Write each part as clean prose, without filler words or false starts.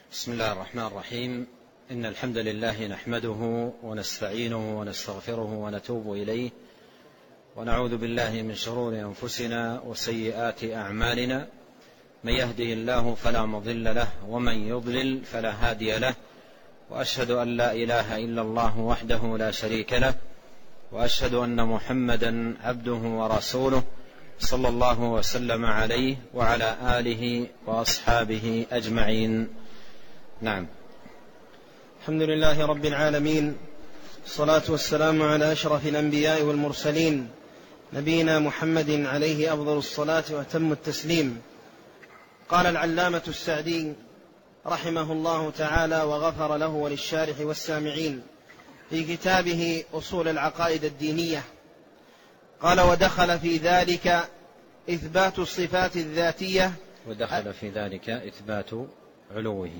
بسم الله الرحمن الرحيم. إن الحمد لله نحمده ونستعينه ونستغفره ونتوب إليه، ونعوذ بالله من شرور أنفسنا وسيئات أعمالنا. من يهده الله فلا مضل له، ومن يضلل فلا هادي له، وأشهد أن لا إله إلا الله وحده لا شريك له، وأشهد أن محمدا عبده ورسوله صلى الله وسلم عليه وعلى آله وأصحابه أجمعين. نعم. الحمد لله رب العالمين، الصلاة والسلام على أشرف الأنبياء والمرسلين، نبينا محمد عليه أفضل الصلاة وأتم التسليم. قال العلامة السعدي رحمه الله تعالى وغفر له وللشارح والسامعين في كتابه أصول العقائد الدينية، قال: ودخل في ذلك إثبات الصفات الذاتية. ودخل في ذلك إثبات علوه.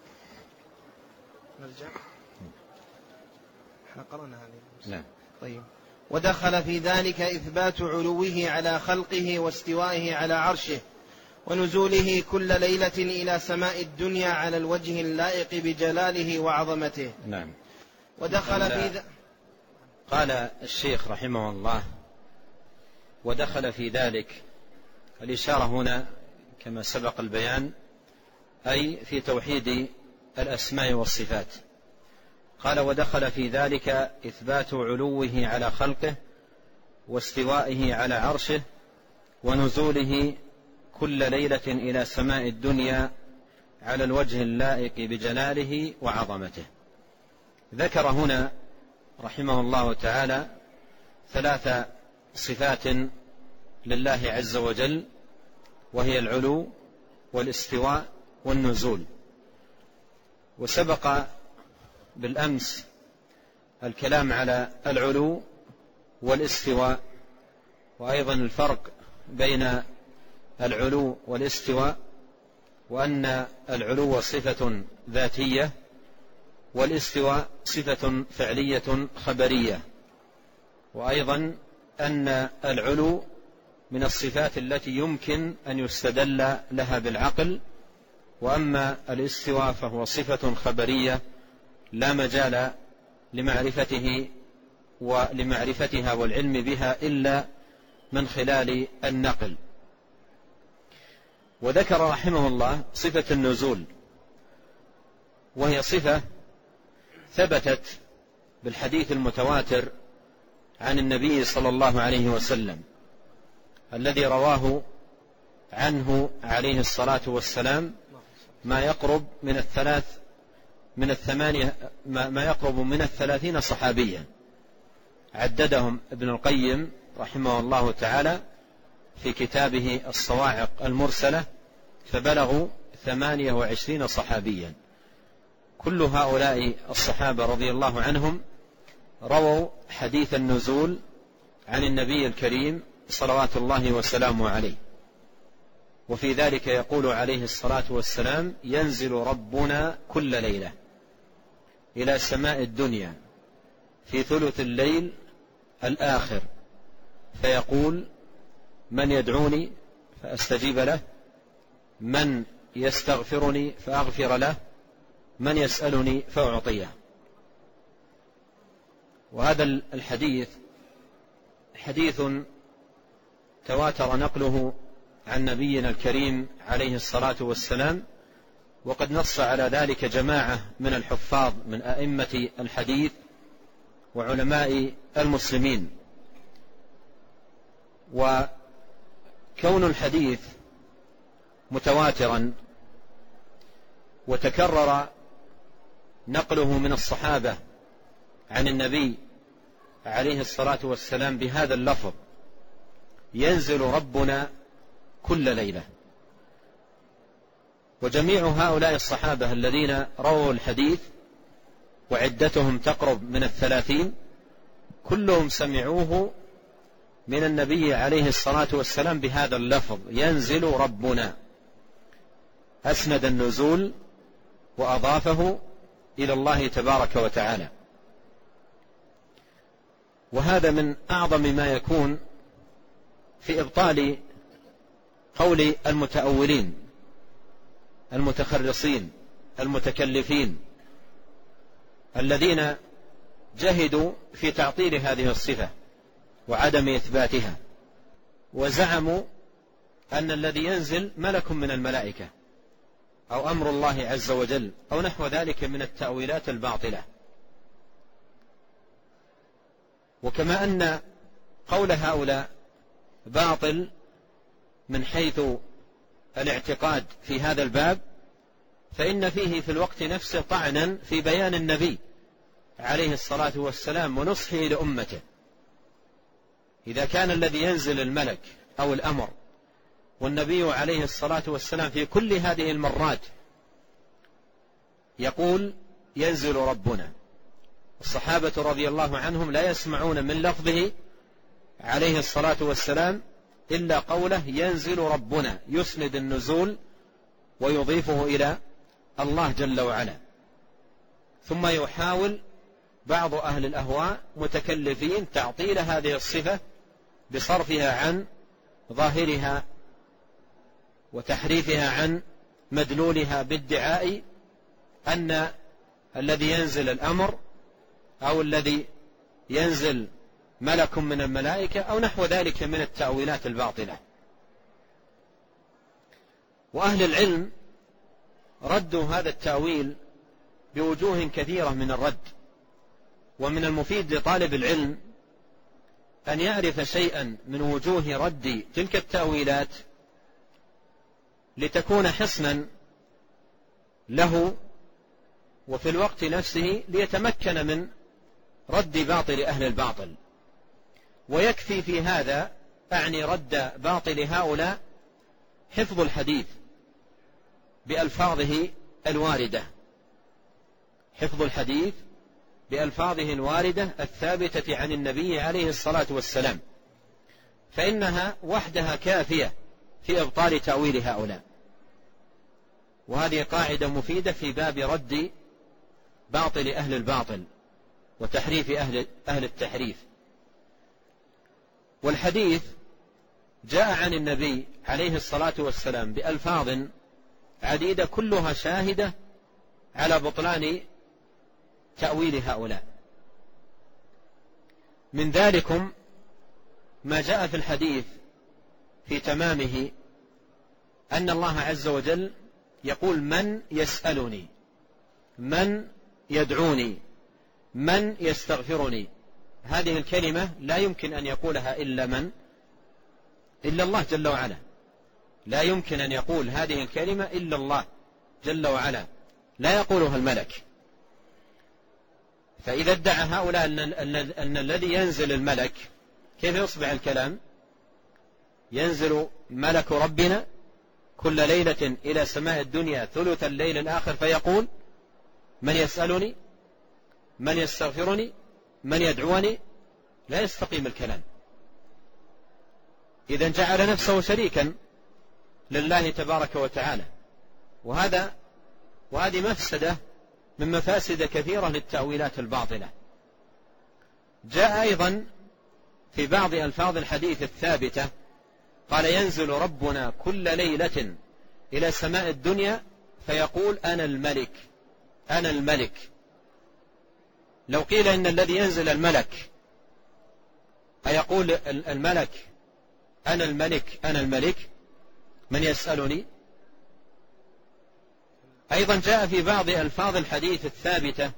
نرجع. احنا قرأنا هذه. نعم. طيب. ودخل في ذلك إثبات علوه على خلقه واستوائه على عرشه ونزوله كل ليلة إلى سماء الدنيا على الوجه اللائق بجلاله وعظمته. نعم. ودخل في قال الشيخ رحمه الله: ودخل في ذلك. الإشارة هنا كما سبق البيان أي في توحيد الأسماء والصفات. قال: ودخل في ذلك إثبات علوه على خلقه واستوائه على عرشه ونزوله كل ليلة إلى سماء الدنيا على الوجه اللائق بجلاله وعظمته. ذكر هنا رحمه الله تعالى 3 صفات لله عز وجل، وهي العلو والاستواء والنزول. وسبق بالأمس الكلام على العلو والاستواء، وأيضا الفرق بين العلو والاستواء، وأن العلو صفة ذاتية والاستواء صفة فعلية خبرية، وأيضا أن العلو من الصفات التي يمكن أن يستدل لها بالعقل، وأما الاستواء فهو صفة خبرية لا مجال لمعرفتها والعلم بها إلا من خلال النقل. وذكر رحمه الله صفة النزول، وهي صفة ثبتت بالحديث المتواتر عن النبي صلى الله عليه وسلم، الذي رواه عنه عليه الصلاة والسلام ما يقرب من 30 صحابيا، عددهم ابن القيم رحمه الله تعالى في كتابه الصواعق المرسلة، فبلغوا 28 صحابيا. كل هؤلاء الصحابة رضي الله عنهم رووا حديث النزول عن النبي الكريم صلوات الله وسلامه عليه. وفي ذلك يقول عليه الصلاة والسلام: ينزل ربنا كل ليلة إلى سماء الدنيا في ثلث الليل الآخر، فيقول: من يدعوني فأستجيب له، من يستغفرني فأغفر له، من يسألني فأعطيه. وهذا الحديث حديث تواتر نقله عن نبينا الكريم عليه الصلاة والسلام، وقد نص على ذلك جماعة من الحفاظ من أئمة الحديث وعلماء المسلمين. وكون الحديث متواترا وتكرر نقله من الصحابة عن النبي عليه الصلاة والسلام بهذا اللفظ: ينزل ربنا كل ليلة. وجميع هؤلاء الصحابة الذين رووا الحديث، وعدتهم تقرب من 30، كلهم سمعوه من النبي عليه الصلاة والسلام بهذا اللفظ: ينزل ربنا. أسند النزول وأضافه إلى الله تبارك وتعالى. وهذا من أعظم ما يكون في إبطال قول المتأولين المتخرصين المتكلفين الذين جهدوا في تعطيل هذه الصفة وعدم إثباتها، وزعموا أن الذي ينزل ملك من الملائكة أو أمر الله عز وجل أو نحو ذلك من التأويلات الباطلة. وكما أن قول هؤلاء باطل من حيث الاعتقاد في هذا الباب، فإن فيه في الوقت نفسه طعنا في بيان النبي عليه الصلاة والسلام ونصحه لأمته. إذا كان الذي ينزل الملك أو الأمر والنبي عليه الصلاة والسلام في كل هذه المرات يقول ينزل ربنا، الصحابة رضي الله عنهم لا يسمعون من لفظه عليه الصلاة والسلام إلا قوله ينزل ربنا، يسند النزول ويضيفه إلى الله جل وعلا. ثم يحاول بعض أهل الأهواء متكلفين تعطيل هذه الصفة بصرفها عن ظاهرها وتحريفها عن مدلولها بادعاء أن الذي ينزل الأمر أو الذي ينزل ملك من الملائكة أو نحو ذلك من التأويلات الباطلة. وأهل العلم ردوا هذا التأويل بوجوه كثيرة من الرد، ومن المفيد لطالب العلم أن يعرف شيئا من وجوه رد تلك التأويلات لتكون حصنا له، وفي الوقت نفسه ليتمكن من رد باطل أهل الباطل. ويكفي في هذا أعني رد باطل هؤلاء حفظ الحديث بألفاظه الواردة، حفظ الحديث بألفاظه الواردة الثابتة عن النبي عليه الصلاة والسلام، فإنها وحدها كافية في إبطال تأويل هؤلاء. وهذه قاعدة مفيدة في باب رد باطل أهل الباطل وتحريف أهل التحريف. والحديث جاء عن النبي عليه الصلاة والسلام بألفاظ عديدة كلها شاهدة على بطلان تأويل هؤلاء. من ذلكم ما جاء في الحديث في تمامه أن الله عز وجل يقول من يسألني، من يدعوني، من يستغفرني. هذه الكلمة لا يمكن أن يقولها إلا الله جل وعلا، لا يمكن أن يقول هذه الكلمة إلا الله جل وعلا، لا يقولها الملك. فإذا ادعى هؤلاء أن الذي ينزل الملك، كيف يصبح الكلام؟ ينزل ملك ربنا كل ليلة إلى سماء الدنيا ثلث الليل الآخر فيقول من يسألني، من يستغفرني، من يدعوني. لا يستقيم الكلام. إذن جعل نفسه شريكا لله تبارك وتعالى، وهذه مفسدة من مفاسد كثيرة للتأويلات الباطلة. جاء أيضا في بعض ألفاظ الحديث الثابتة قال ينزل ربنا كل ليلة إلى سماء الدنيا فيقول أنا الملك، أنا الملك. لو قيل إن الذي ينزل الملك أيقول الملك أنا الملك، أنا الملك، من يسألني؟ أيضا جاء في بعض ألفاظ الحديث الثابتة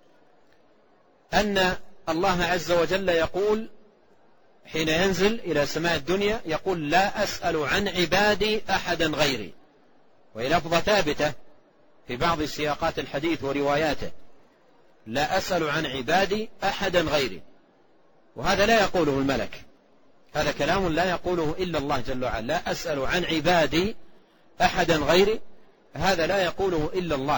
أن الله عز وجل يقول حين ينزل إلى سماء الدنيا يقول لا أسأل عن عبادي أحدا غيري. وهي لفظة ثابتة في بعض سياقات الحديث ورواياته، لا أسأل عن عبادي أحدا غيري. وهذا لا يقوله الملك، هذا كلام لا يقوله إلا الله جل وعلا. لا أسأل عن عبادي أحدا غيري، هذا لا يقوله إلا الله.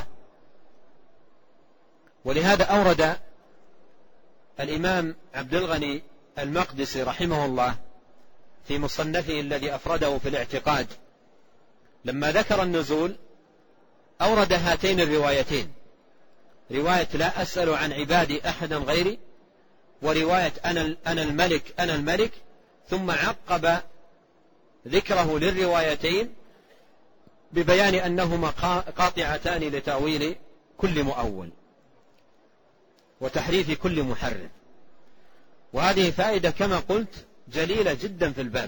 ولهذا أورد الإمام عبد الغني المقدسي رحمه الله في مصنفه الذي أفرده في الاعتقاد لما ذكر النزول أورد هاتين الروايتين، رواية لا أسأل عن عبادي أحدا غيري، ورواية أنا الملك، أنا الملك، ثم عقب ذكره للروايتين ببيان أنهما قاطعتان لتأويل كل مؤول وتحريف كل محرف. وهذه فائدة كما قلت جليلة جدا في الباب،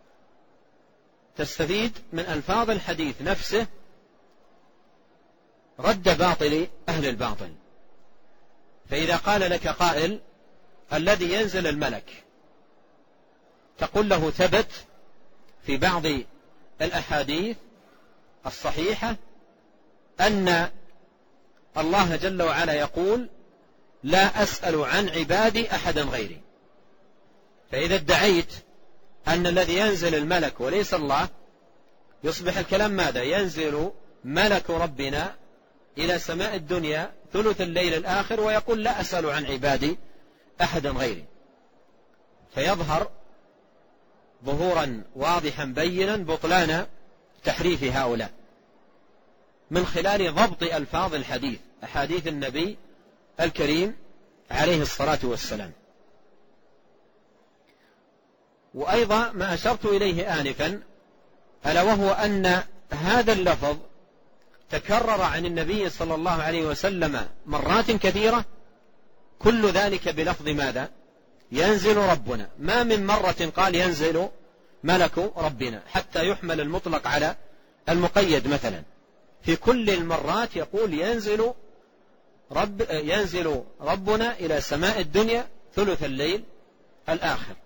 تستفيد من ألفاظ الحديث نفسه رد باطل أهل الباطل. فإذا قال لك قائل الذي ينزل الملك، تقول له ثبت في بعض الأحاديث الصحيحة أن الله جل وعلا يقول لا أسأل عن عبادي أحدا غيري. فإذا ادعيت أن الذي ينزل الملك وليس الله، يصبح الكلام ماذا؟ ينزل ملك ربنا إلى سماء الدنيا ثلث الليل الآخر ويقول لا أسأل عن عبادي أحدا غيري، فيظهر ظهورا واضحا بينا بطلان تحريف هؤلاء من خلال ضبط ألفاظ الحديث، أحاديث النبي الكريم عليه الصلاة والسلام. وأيضا ما أشرت إليه آنفا ألا وهو أن هذا اللفظ تكرر عن النبي صلى الله عليه وسلم مرات كثيرة، كل ذلك بلفظ ماذا؟ ينزل ربنا. ما من مرة قال ينزل ملك ربنا حتى يحمل المطلق على المقيد مثلا. في كل المرات يقول ينزل ربنا إلى سماء الدنيا ثلث الليل الآخر.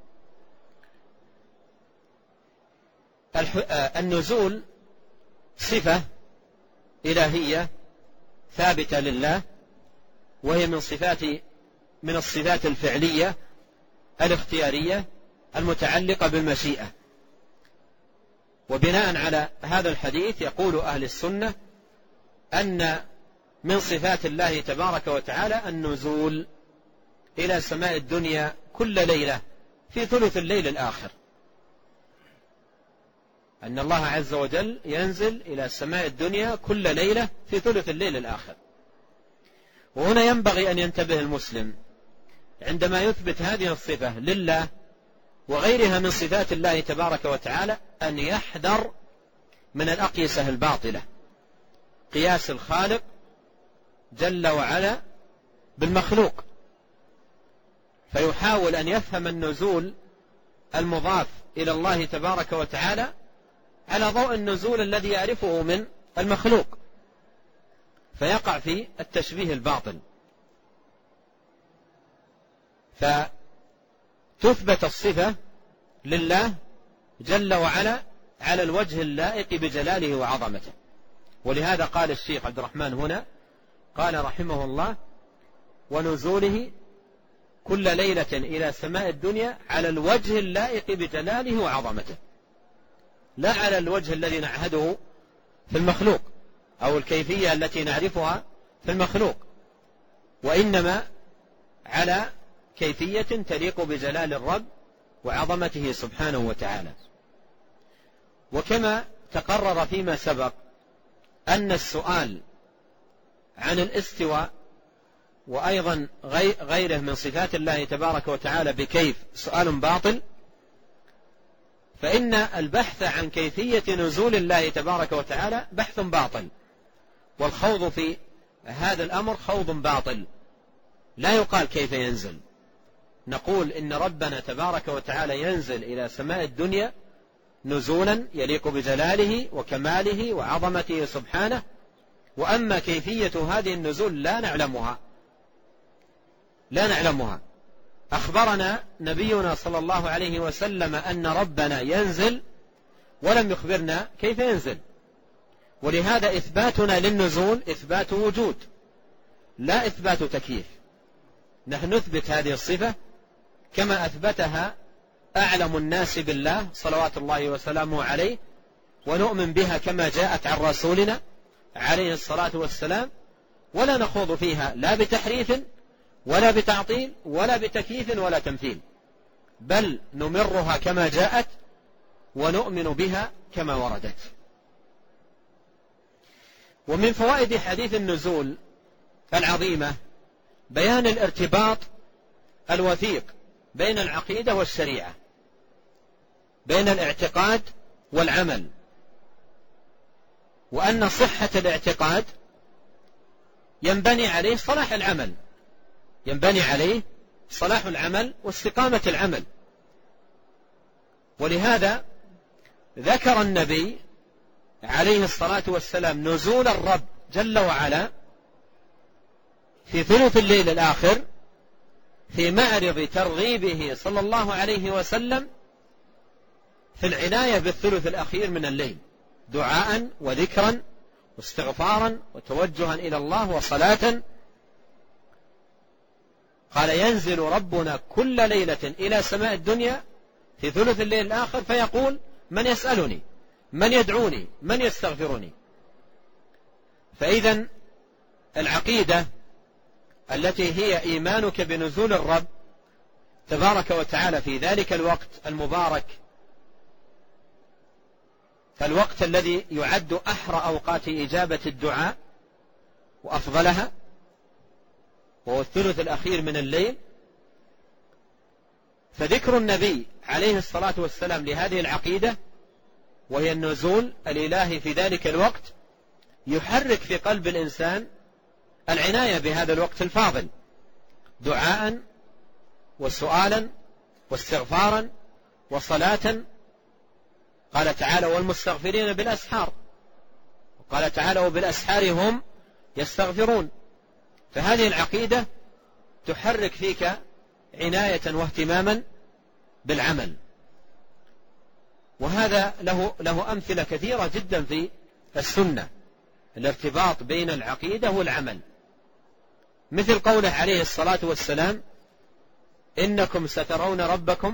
النزول صفة إلهية ثابتة لله، وهي من الصفات الفعلية الاختيارية المتعلقة بالمشيئة. وبناء على هذا الحديث يقول أهل السنة أن من صفات الله تبارك وتعالى النزول إلى سماء الدنيا كل ليلة في ثلث الليل الآخر، أن الله عز وجل ينزل إلى سماء الدنيا كل ليلة في ثلث الليل الآخر. وهنا ينبغي أن ينتبه المسلم عندما يثبت هذه الصفة لله وغيرها من صفات الله تبارك وتعالى أن يحذر من الأقيسة الباطلة، قياس الخالق جل وعلا بالمخلوق، فيحاول أن يفهم النزول المضاف إلى الله تبارك وتعالى على ضوء النزول الذي يعرفه من المخلوق، فيقع في التشبيه الباطل. فتثبت الصفة لله جل وعلا على الوجه اللائق بجلاله وعظمته. ولهذا قال الشيخ عبد الرحمن هنا قال رحمه الله ونزوله كل ليلة إلى سماء الدنيا على الوجه اللائق بجلاله وعظمته، لا على الوجه الذي نعهده في المخلوق أو الكيفية التي نعرفها في المخلوق، وإنما على كيفية تليق بجلال الرب وعظمته سبحانه وتعالى. وكما تقرر فيما سبق أن السؤال عن الاستواء وأيضا غيره من صفات الله تبارك وتعالى بكيف سؤال باطل، فإن البحث عن كيفية نزول الله تبارك وتعالى بحث باطل، والخوض في هذا الأمر خوض باطل. لا يقال كيف ينزل، نقول إن ربنا تبارك وتعالى ينزل إلى سماء الدنيا نزولا يليق بجلاله وكماله وعظمته سبحانه، وأما كيفية هذه النزول لا نعلمها. أخبرنا نبينا صلى الله عليه وسلم أن ربنا ينزل ولم يخبرنا كيف ينزل، ولهذا إثباتنا للنزول إثبات وجود لا إثبات تكييف. نحن نثبت هذه الصفة كما أثبتها أعلم الناس بالله صلوات الله وسلامه عليه، ونؤمن بها كما جاءت عن رسولنا عليه الصلاة والسلام، ولا نخوض فيها لا بتحريف ولا بتعطيل ولا بتكييف ولا تمثيل، بل نمرها كما جاءت ونؤمن بها كما وردت. ومن فوائد حديث النزول العظيمة بيان الارتباط الوثيق بين العقيدة والشريعة، بين الاعتقاد والعمل، وأن صحة الاعتقاد ينبني عليه صلاح العمل، ينبني عليه صلاح العمل واستقامة العمل. ولهذا ذكر النبي عليه الصلاة والسلام نزول الرب جل وعلا في ثلث الليل الآخر في معرض ترغيبه صلى الله عليه وسلم في العناية بالثلث الأخير من الليل، دعاء وذكرا واستغفارا وتوجها إلى الله وصلاة. قال ينزل ربنا كل ليلة إلى سماء الدنيا في ثلث الليل الآخر فيقول من يسألني، من يدعوني، من يستغفرني. فإذا العقيدة التي هي إيمانك بنزول الرب تبارك وتعالى في ذلك الوقت المبارك، فالوقت الذي يعد أحرى أوقات إجابة الدعاء وأفضلها، وهو الثلث الأخير من الليل، فذكر النبي عليه الصلاة والسلام لهذه العقيدة وهي النزول الإلهي في ذلك الوقت يحرك في قلب الإنسان العناية بهذا الوقت الفاضل، دعاء وسؤالا واستغفارا وصلاة. قال تعالى والمستغفرين بالأسحار، وقال تعالى وبالأسحار هم يستغفرون. فهذه العقيدة تحرك فيك عناية واهتماما بالعمل، وهذا له أمثلة كثيرة جدا في السنة، الارتباط بين العقيدة والعمل، مثل قوله عليه الصلاة والسلام إنكم سترون ربكم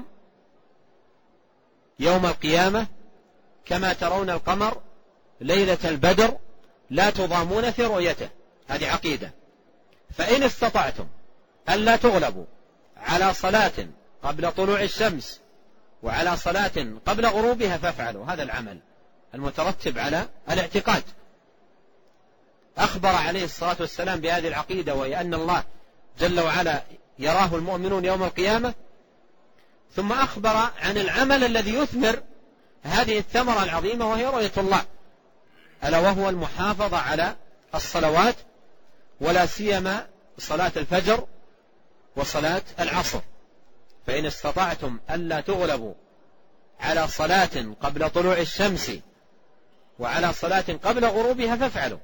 يوم القيامة كما ترون القمر ليلة البدر لا تضامون في رؤيته. هذه عقيدة. فإن استطعتم ألا تغلبوا على صلاة قبل طلوع الشمس وعلى صلاة قبل غروبها فافعلوا. هذا العمل المترتب على الاعتقاد. أخبر عليه الصلاة والسلام بهذه العقيدة، وهي أن الله جل وعلا يراه المؤمنون يوم القيامة، ثم أخبر عن العمل الذي يثمر هذه الثمرة العظيمة وهي رؤية الله، ألا وهو المحافظة على الصلوات، ولا سيما صلاة الفجر وصلاة العصر. فإن استطعتم ألا تغلبوا على صلاة قبل طلوع الشمس وعلى صلاة قبل غروبها فافعلوا.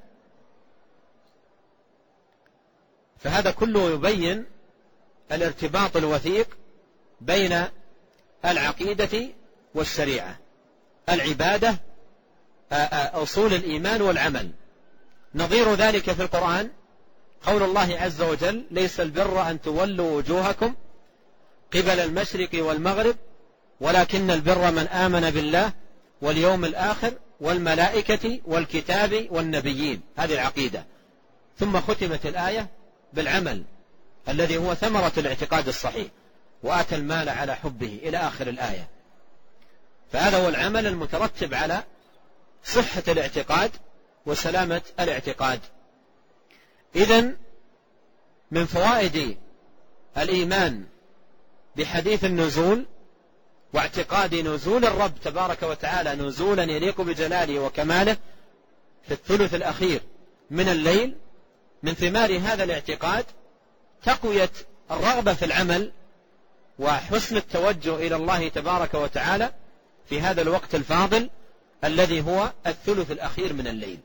فهذا كله يبين الارتباط الوثيق بين العقيدة والشريعة، العبادة أصول الإيمان والعمل. نظير ذلك في القرآن قول الله عز وجل ليس البر أن تولوا وجوهكم قبل المشرق والمغرب ولكن البر من آمن بالله واليوم الآخر والملائكة والكتاب والنبيين. هذه العقيدة. ثم ختمت الآية بالعمل الذي هو ثمرة الاعتقاد الصحيح، وآتى المال على حبه إلى آخر الآية. فهذا هو العمل المترتب على صحة الاعتقاد وسلامة الاعتقاد. إذن من فوائد الإيمان بحديث النزول واعتقاد نزول الرب تبارك وتعالى نزولا يليق بجلاله وكماله في الثلث الأخير من الليل، من ثمار هذا الاعتقاد تقوية الرغبة في العمل وحسن التوجه إلى الله تبارك وتعالى في هذا الوقت الفاضل الذي هو الثلث الأخير من الليل.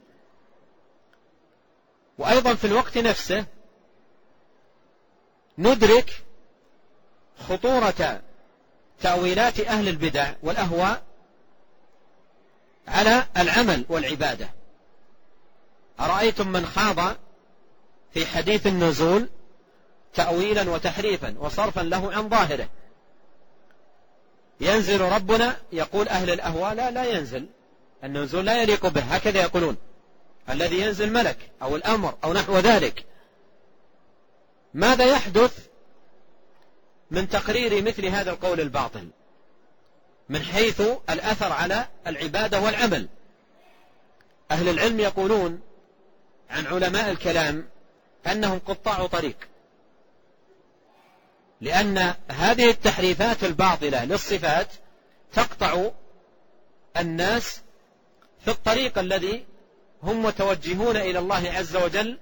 وأيضا في الوقت نفسه ندرك خطورة تأويلات أهل البدع والأهواء على العمل والعبادة. أرأيتم من خاض في حديث النزول تأويلا وتحريفا وصرفا له عن ظاهره؟ ينزل ربنا، يقول أهل الأهواء لا ينزل، النزول لا يليق به، هكذا يقولون، الذي ينزل ملك أو الأمر أو نحو ذلك. ماذا يحدث من تقرير مثل هذا القول الباطل من حيث الأثر على العبادة والعمل؟ أهل العلم يقولون عن علماء الكلام أنهم قطاع طريق، لأن هذه التحريفات الباطلة للصفات تقطع الناس في الطريق الذي هم متوجهون إلى الله عز وجل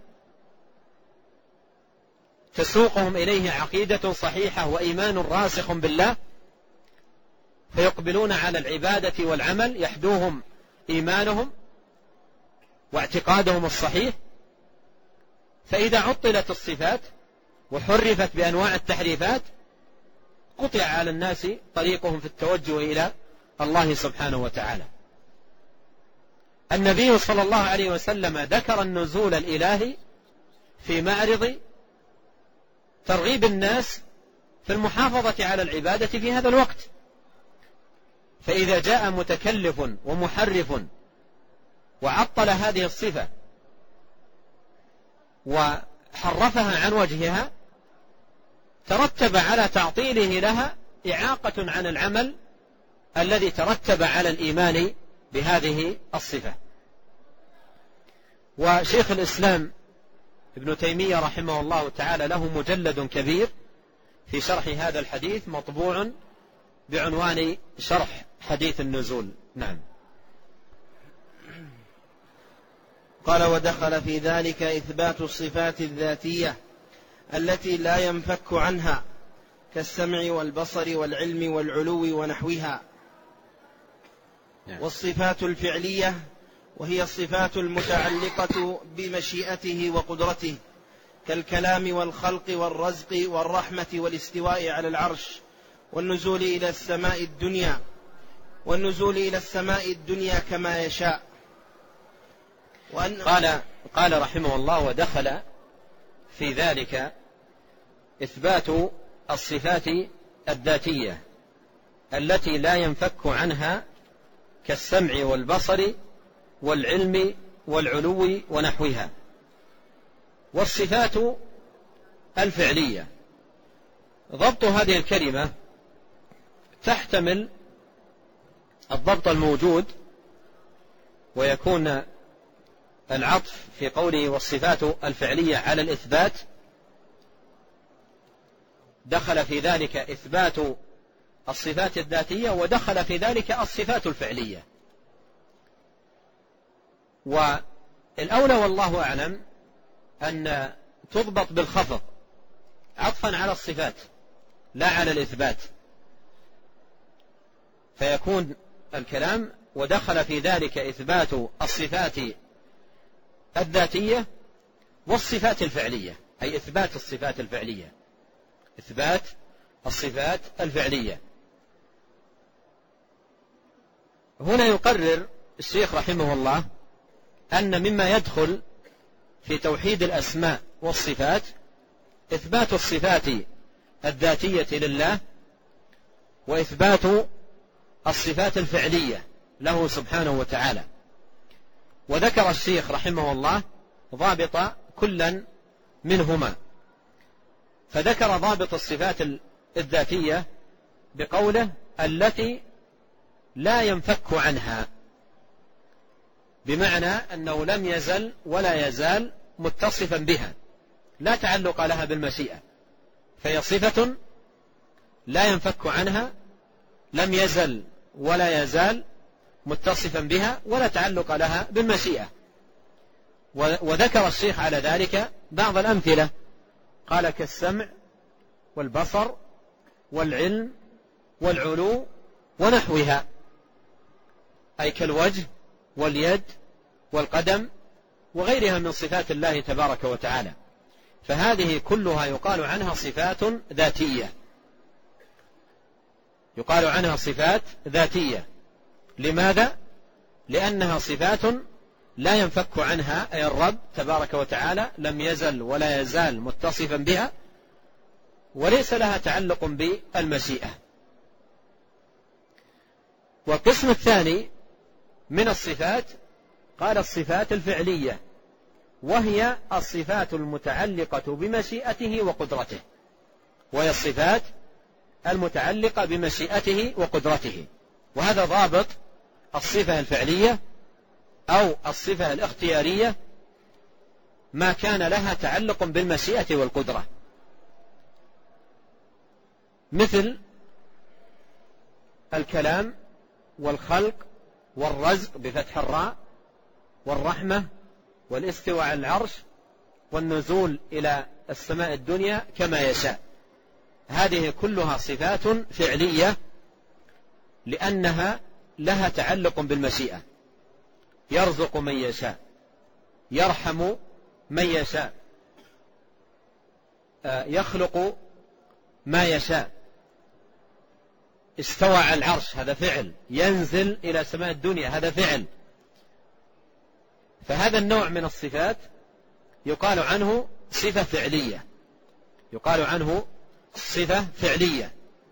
تسوقهم إليه عقيدة صحيحة وإيمان راسخ بالله، فيقبلون على العبادة والعمل يحدوهم إيمانهم واعتقادهم الصحيح. فإذا عطلت الصفات وحرفت بأنواع التحريفات قطع على الناس طريقهم في التوجه إلى الله سبحانه وتعالى. النبي صلى الله عليه وسلم ذكر النزول الإلهي في معرض ترغيب الناس في المحافظة على العبادة في هذا الوقت. فإذا جاء متكلف ومحرف وعطل هذه الصفة وحرفها عن وجهها ترتب على تعطيله لها إعاقة عن العمل الذي ترتب على الإيمان بهذه الصفة. وشيخ الإسلام ابن تيمية رحمه الله تعالى له مجلد كبير في شرح هذا الحديث مطبوع بعنوان شرح حديث النزول. نعم. قال: ودخل في ذلك إثبات الصفات الذاتية التي لا ينفك عنها كالسمع والبصر والعلم والعلو ونحوها، والصفات الفعلية وهي الصفات المتعلقة بمشيئته وقدرته كالكلام والخلق والرزق والرحمة والاستواء على العرش والنزول إلى السماء الدنيا كما يشاء. قال رحمه الله: ودخل في ذلك إثبات الصفات الذاتية التي لا ينفك عنها كالسمع والبصر والعلم والعلو ونحوها، والصفات الفعلية. ضبط هذه الكلمة تحتمل الضبط الموجود، ويكون العطف في قوله والصفات الفعلية على الإثبات. دخل في ذلك إثبات الصفات الذاتية، ودخل في ذلك الصفات الفعلية. والأولى والله أعلم أن تضبط بالخفض عطفا على الصفات لا على الإثبات، فيكون الكلام ودخل في ذلك إثبات الصفات الذاتية والصفات الفعلية، أي إثبات الصفات الفعلية، إثبات الصفات الفعلية. هنا يقرر الشيخ رحمه الله أن مما يدخل في توحيد الأسماء والصفات إثبات الصفات الذاتية لله وإثبات الصفات الفعلية له سبحانه وتعالى. وذكر الشيخ رحمه الله ضابط كلا منهما، فذكر ضابط الصفات الذاتية بقوله التي لا ينفك عنها، بمعنى أنه لم يزل ولا يزال متصفا بها، لا تعلق لها بالمشيئة، فهي صفة لا ينفك عنها، لم يزل ولا يزال متصفا بها، ولا تعلق لها بالمشيئة. وذكر الشيخ على ذلك بعض الأمثلة، قال كالسمع والبصر والعلم والعلو ونحوها، أي كالوجه واليد والقدم وغيرها من صفات الله تبارك وتعالى. فهذه كلها يقال عنها صفات ذاتية، يقال عنها صفات ذاتية. لماذا؟ لأنها صفات لا ينفك عنها، أي الرب تبارك وتعالى لم يزل ولا يزال متصفا بها، وليس لها تعلق بالمشيئة. والقسم الثاني من الصفات قال الصفات الفعلية، وهي الصفات المتعلقة بمشيئته وقدرته، وهي الصفات المتعلقة بمشيئته وقدرته. وهذا ضابط الصفة الفعلية أو الصفة الاختيارية، ما كان لها تعلق بالمشيئة والقدرة، مثل الكلام والخلق والرزق بفتح الراء والرحمة والاستواء على العرش والنزول إلى السماء الدنيا كما يشاء. هذه كلها صفات فعلية لأنها لها تعلق بالمشيئة. يرزق من يشاء، يرحم من يشاء، يخلق ما يشاء. استوى على العرش هذا فعل، ينزل إلى سماء الدنيا هذا فعل. فهذا النوع من الصفات يقال عنه صفة فعلية، يقال عنه صفة فعلية.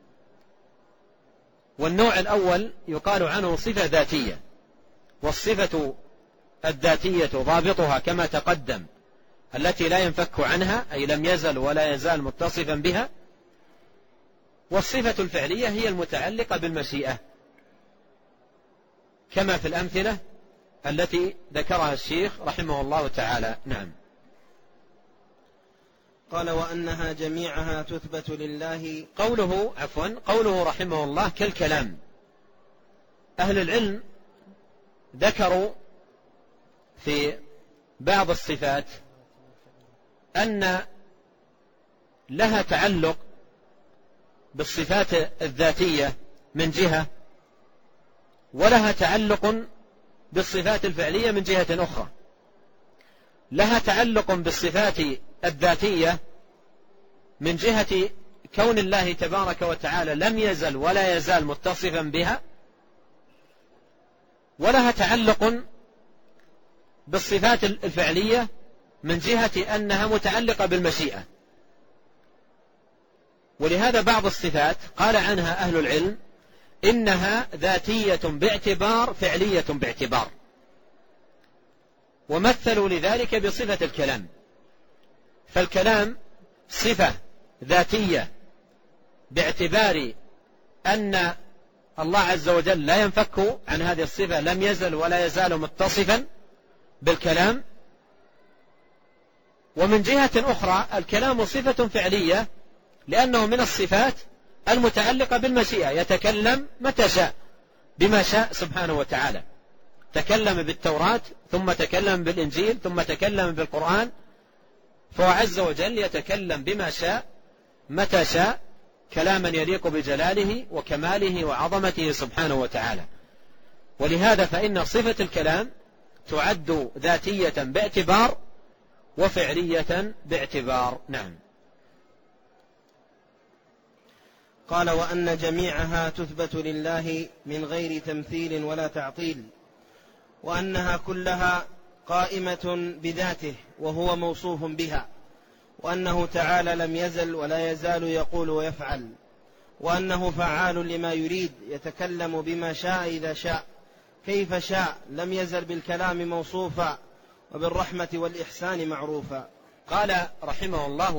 والنوع الأول يقال عنه صفة ذاتية. والصفة الذاتية ضابطها كما تقدم التي لا ينفك عنها، أي لم يزل ولا يزال متصفا بها. والصفة الفعلية هي المتعلقة بالمشيئة كما في الأمثلة التي ذكرها الشيخ رحمه الله تعالى. نعم. قال وأنها جميعها تثبت لله. قوله رحمه الله كالكلام. أهل العلم ذكروا في بعض الصفات أن لها تعلق بالصفات الذاتية من جهة، ولها تعلق بالصفات الفعلية من جهة أخرى. لها تعلق بالصفات الذاتية من جهة كون الله تبارك وتعالى لم يزل ولا يزال متصفا بها، ولها تعلق بالصفات الفعلية من جهة أنها متعلقة بالمشيئة. ولهذا بعض الصفات قال عنها أهل العلم إنها ذاتية باعتبار فعلية باعتبار، ومثلوا لذلك بصفة الكلام. فالكلام صفة ذاتية باعتبار أن الله عز وجل لا ينفك عن هذه الصفة، لم يزل ولا يزال متصفا بالكلام. ومن جهة أخرى الكلام صفة فعلية لأنه من الصفات المتعلقة بالمشيئة، يتكلم متى شاء بما شاء سبحانه وتعالى. تكلم بالتوراة ثم تكلم بالإنجيل ثم تكلم بالقرآن، فهو عز وجل يتكلم بما شاء متى شاء كلاما يليق بجلاله وكماله وعظمته سبحانه وتعالى. ولهذا فإن صفة الكلام تعد ذاتية باعتبار وفعلية باعتبار. نعم. قال وأن جميعها تثبت لله من غير تمثيل ولا تعطيل، وأنها كلها قائمة بذاته وهو موصوف بها، وأنه تعالى لم يزل ولا يزال يقول ويفعل، وأنه فعال لما يريد، يتكلم بما شاء إذا شاء كيف شاء، لم يزل بالكلام موصوفا وبالرحمة والإحسان معروفا. قال رحمه الله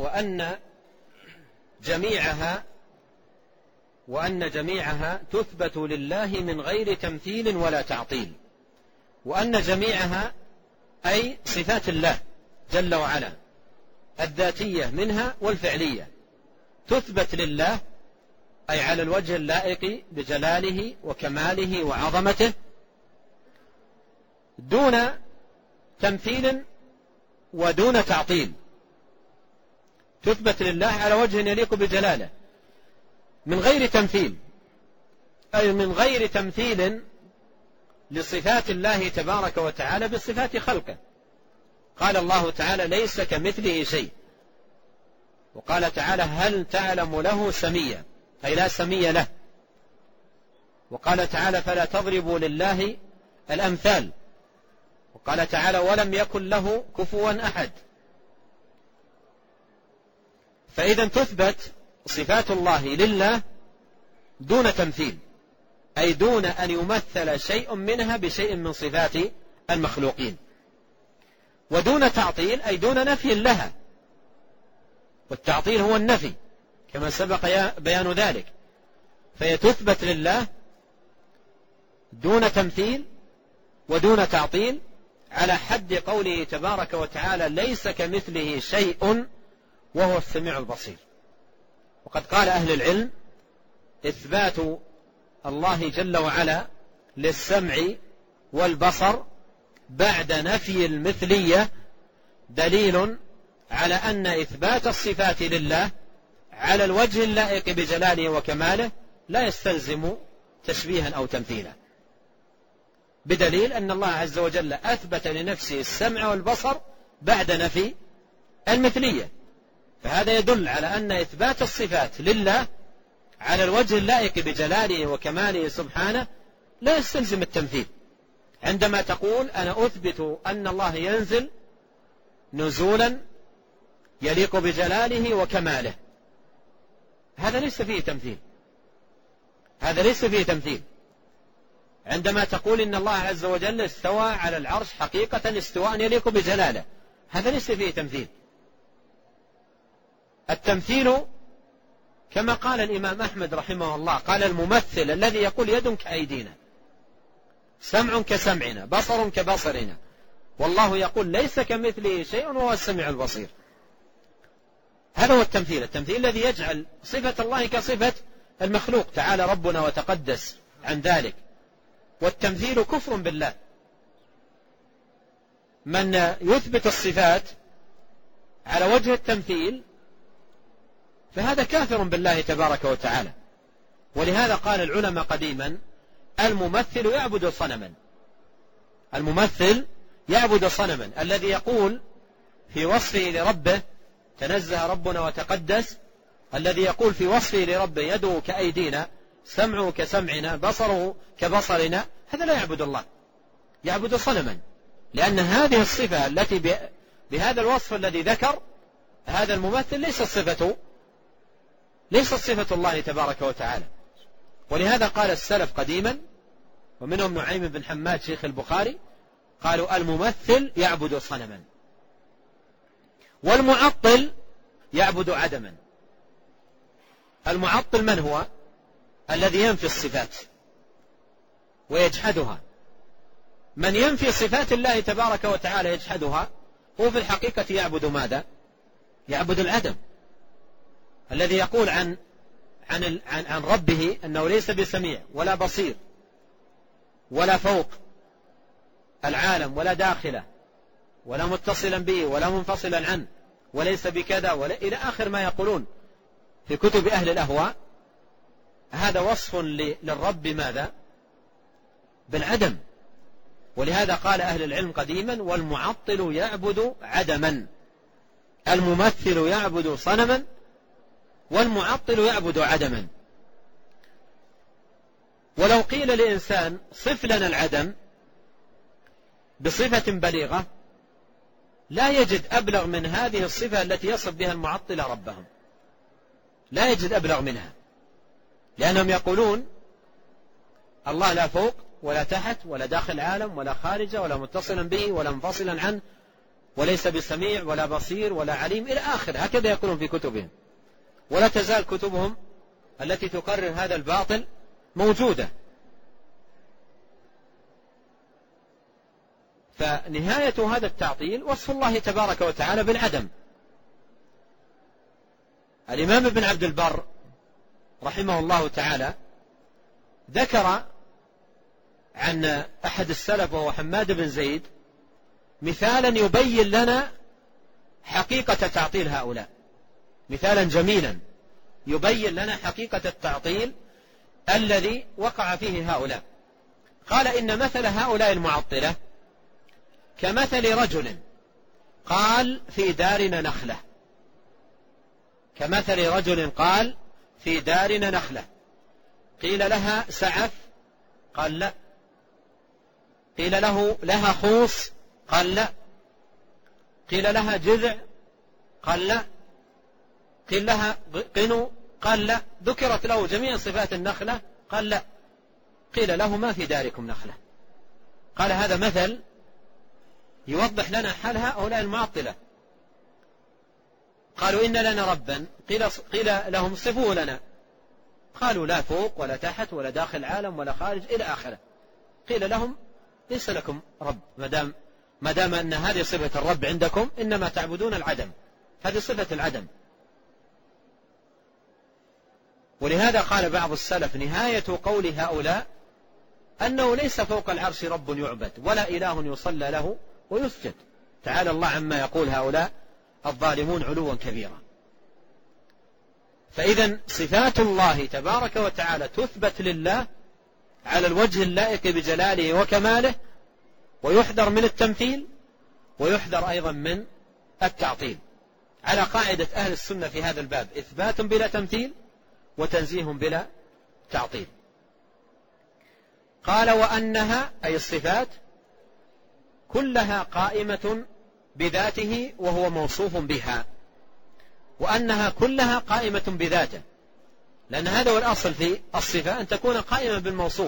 وأن جميعها تثبت لله من غير تمثيل ولا تعطيل. وأن جميعها أي صفات الله جل وعلا الذاتية منها والفعلية تثبت لله، أي على الوجه اللائق بجلاله وكماله وعظمته دون تمثيل ودون تعطيل. تثبت لله على وجه يليق بجلاله من غير تمثيل، أي من غير تمثيل لصفات الله تبارك وتعالى بصفات خلقه. قال الله تعالى ليس كمثله شيء، وقال تعالى هل تعلم له سميا، أي لا سمي له. وقال تعالى فلا تضربوا لله الأمثال. وقال تعالى ولم يكن له كفوا أحد. فإذا تثبت صفات الله لله دون تمثيل، أي دون أن يمثل شيء منها بشيء من صفات المخلوقين، ودون تعطيل أي دون نفي لها، والتعطيل هو النفي كما سبق بيان ذلك. فهي تثبت لله دون تمثيل ودون تعطيل على حد قوله تبارك وتعالى ليس كمثله شيء وهو السميع البصير. وقد قال أهل العلم إثبات الله جل وعلا للسمع والبصر بعد نفي المثلية دليل على أن إثبات الصفات لله على الوجه اللائق بجلاله وكماله لا يستلزم تشبيها أو تمثيلا، بدليل أن الله عز وجل أثبت لنفسه السمع والبصر بعد نفي المثلية، فهذا يدل على أن إثبات الصفات لله على الوجه اللائق بجلاله وكماله سبحانه لا يستلزم التمثيل. عندما تقول أنا أثبت أن الله ينزل نزولا يليق بجلاله وكماله، هذا ليس فيه تمثيل، هذا ليس فيه تمثيل. عندما تقول إن الله عز وجل استوى على العرش حقيقة استواء يليق بجلاله، هذا ليس فيه تمثيل. التمثيل كما قال الإمام أحمد رحمه الله، قال الممثل الذي يقول يد كأيدينا، سمع كسمعنا، بصر كبصرنا، والله يقول ليس كمثله شيء وهو السميع البصير. هذا هو التمثيل، التمثيل الذي يجعل صفة الله كصفة المخلوق، تعالى ربنا وتقدس عن ذلك. والتمثيل كفر بالله، من يثبت الصفات على وجه التمثيل فهذا كافر بالله تبارك وتعالى. ولهذا قال العلماء قديما الممثل يعبد صنما، الممثل يعبد صنما، الذي يقول في وصفه لربه تنزه ربنا وتقدس، الذي يقول في وصفه لربه يده كأيدينا، سمعه كسمعنا، بصره كبصرنا، هذا لا يعبد الله، يعبد صنما، لأن هذه الصفة التي بهذا الوصف الذي ذكر هذا الممثل ليست صفة الله تبارك وتعالى. ولهذا قال السلف قديما ومنهم نعيم بن حماد شيخ البخاري قالوا الممثل يعبد صنما، والمعطل يعبد عدما. المعطل من هو؟ الذي ينفي الصفات ويجحدها. من ينفي صفات الله تبارك وتعالى يجحدها هو في الحقيقة يعبد ماذا؟ يعبد العدم. الذي يقول عن ربه أنه ليس بسميع ولا بصير ولا فوق العالم ولا داخله ولا متصلا به ولا منفصلا عنه وليس بكذا ولا إلى آخر ما يقولون في كتب أهل الأهواء، هذا وصف للرب ماذا؟ بالعدم. ولهذا قال أهل العلم قديما والمعطل يعبد عدما، الممثل يعبد صنما والمعطل يعبد عدما. ولو قيل لإنسان صف لنا العدم بصفة بليغة لا يجد أبلغ من هذه الصفة التي يصف بها المعطل ربهم، لا يجد أبلغ منها، لأنهم يقولون الله لا فوق ولا تحت ولا داخل العالم ولا خارجه ولا متصلا به ولا منفصلا عنه وليس بسميع ولا بصير ولا عليم إلى آخر، هكذا يقولون في كتبهم. ولا تزال كتبهم التي تقرر هذا الباطل موجودة. فنهاية هذا التعطيل وصف الله تبارك وتعالى بالعدم. الإمام ابن عبد البر رحمه الله تعالى ذكر عن أحد السلف وهو حماد بن زيد مثالا يبين لنا حقيقة تعطيل هؤلاء، مثالا جميلا يبين لنا حقيقة التعطيل الذي وقع فيه هؤلاء. قال إن مثل هؤلاء المعطلة كمثل رجل قال في دارنا نخلة، كمثل رجل قال في دارنا نخلة، قيل لها سعف قال لا، قيل لها خوص قال لا، قيل لها جذع قال لا، قيل لها قنو قال لا، ذكرت له جميع صفات النخلة قال لا، قيل له ما في داركم نخلة. قال هذا مثل يوضح لنا حال هؤلاء المعطلة. قالوا إن لنا ربا، قيل لهم صفوه لنا، قالوا لا فوق ولا تحت ولا داخل عالم ولا خارج إلى آخره. قيل لهم ليس لكم رب، ما دام أن هذه صفة الرب عندكم إنما تعبدون العدم، هذه صفة العدم. ولهذا قال بعض السلف نهاية قول هؤلاء أنه ليس فوق العرش رب يعبد ولا إله يصلى له ويسجد. تعالى الله عما يقول هؤلاء الظالمون علوا كبيرا. فإذا صفات الله تبارك وتعالى تثبت لله على الوجه اللائق بجلاله وكماله، ويحذر من التمثيل ويحذر أيضا من التعطيل، على قاعدة أهل السنة في هذا الباب: إثبات بلا تمثيل وتنزيه بلا تعطيل. قال: وأنها أي الصفات كلها قائمة بذاته وهو موصوف بها. وأنها كلها قائمة بذاته، لأن هذا هو الأصل في الصفة، أن تكون قائمة بالموصوف،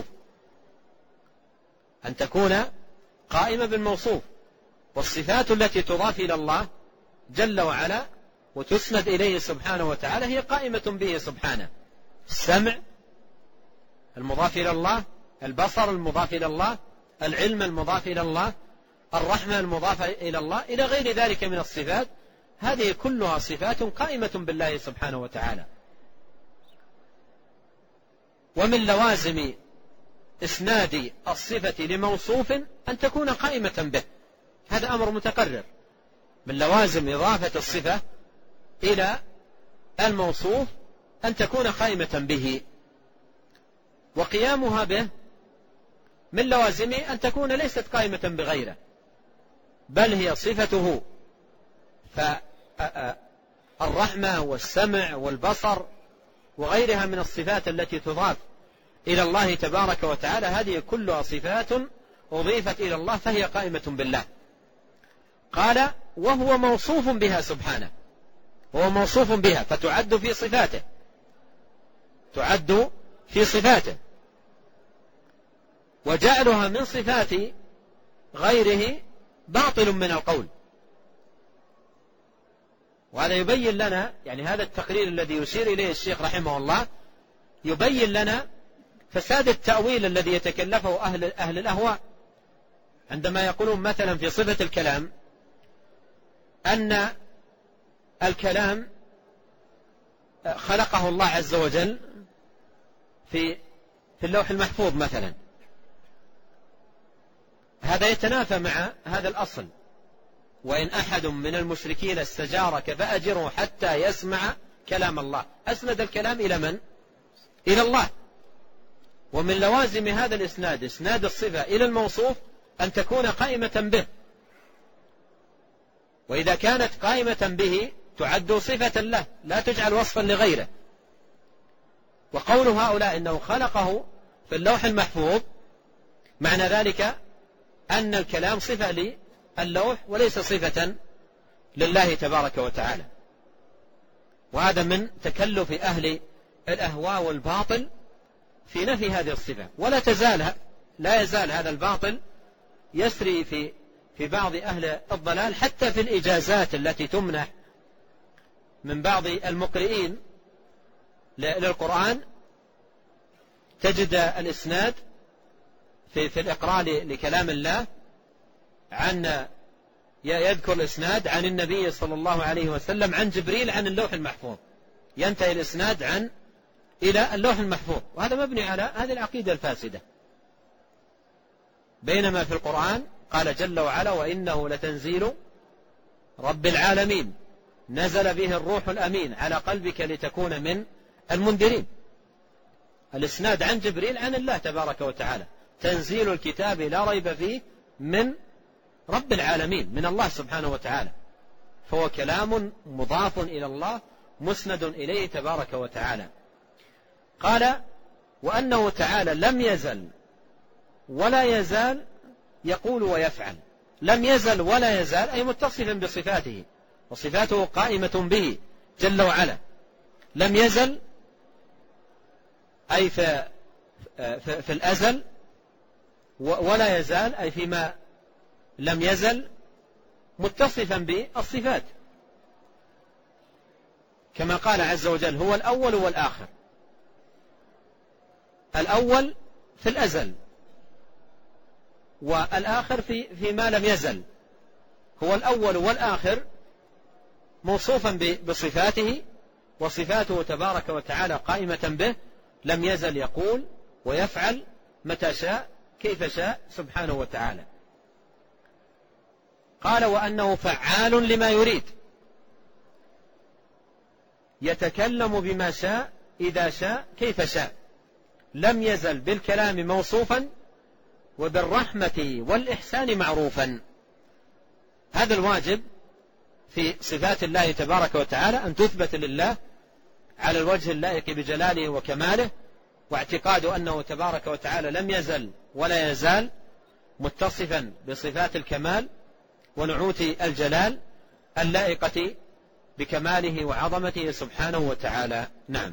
أن تكون قائمة بالموصوف. والصفات التي تضاف إلى الله جل وعلا وتسند إليه سبحانه وتعالى هي قائمة به سبحانه: السمع المضاف إلى الله، البصر المضاف إلى الله، العلم المضاف إلى الله، الرحمة المضافة إلى الله، إلى غير ذلك من الصفات. هذه كلها صفات قائمة بالله سبحانه وتعالى. ومن لوازم إسناد الصفة لموصوف أن تكون قائمة به، هذا أمر متقرر. من لوازم إضافة الصفة إلى الموصوف أن تكون قائمة به، وقيامها به من لوازمه أن تكون ليست قائمة بغيره، بل هي صفته. فالرحمة والسمع والبصر وغيرها من الصفات التي تضاف إلى الله تبارك وتعالى هذه كلها صفات أضيفت إلى الله فهي قائمة بالله. قال: وهو موصوف بها سبحانه، وهو موصوف بها فتعد في صفاته، تعد في صفاته. وجعلها من صفات غيره باطل من القول. وهذا يبين لنا، يعني هذا التقرير الذي يشير إليه الشيخ رحمه الله يبين لنا فساد التأويل الذي يتكلفه أهل الأهواء، عندما يقولون مثلا في صفة الكلام أن الكلام خلقه الله عز وجل في اللوح المحفوظ مثلا. هذا يتنافى مع هذا الأصل: وإن أحد من المشركين استجارك فأجره حتى يسمع كلام الله. أسند الكلام إلى من؟ إلى الله. ومن لوازم هذا الإسناد، إسناد الصفة إلى الموصوف، أن تكون قائمة به، وإذا كانت قائمة به تعد صفة له لا تجعل وصفا لغيره. وقول هؤلاء إنه خلقه في اللوح المحفوظ معنى ذلك أن الكلام صفة للوح وليس صفة لله تبارك وتعالى. وهذا من تكلف أهل الأهواء والباطل في نفي هذه الصفة. لا يزال هذا الباطل يسري في بعض أهل الضلال، حتى في الإجازات التي تمنح من بعض المقرئين للقرآن تجد الإسناد في الإقراء لكلام الله عن يذكر الإسناد عن النبي صلى الله عليه وسلم عن جبريل عن اللوح المحفوظ، ينتهي الإسناد إلى اللوح المحفوظ، وهذا مبني على هذه العقيدة الفاسدة. بينما في القرآن قال جل وعلا: وإنه لتنزيل رب العالمين نزل به الروح الأمين على قلبك لتكون من المنذرين. الإسناد عن جبريل عن الله تبارك وتعالى، تنزيل الكتاب لا ريب فيه من رب العالمين، من الله سبحانه وتعالى، فهو كلام مضاف إلى الله مسند إليه تبارك وتعالى. قال: وأنه تعالى لم يزل ولا يزال يقول ويفعل. لم يزل ولا يزال أي متصفا بصفاته، وصفاته قائمة به جل وعلا. لم يزل أي في الأزل، ولا يزال أي فيما لم يزل متصفا بالصفات، كما قال عز وجل: هو الأول والآخر. الأول في الأزل، والآخر فيما لم يزل. هو الأول والآخر موصوفا بصفاته، وصفاته تبارك وتعالى قائمة به، لم يزل يقول ويفعل متى شاء كيف شاء سبحانه وتعالى. قال وأنه فعال لما يريد، يتكلم بما شاء إذا شاء كيف شاء، لم يزل بالكلام موصوفا وبالرحمة والإحسان معروفا. هذا الواجب في صفات الله تبارك وتعالى، أن تثبت لله على الوجه اللائق بجلاله وكماله، واعتقاد أنه تبارك وتعالى لم يزل ولا يزال متصفا بصفات الكمال ونعوت الجلال اللائقة بكماله وعظمته سبحانه وتعالى. نعم.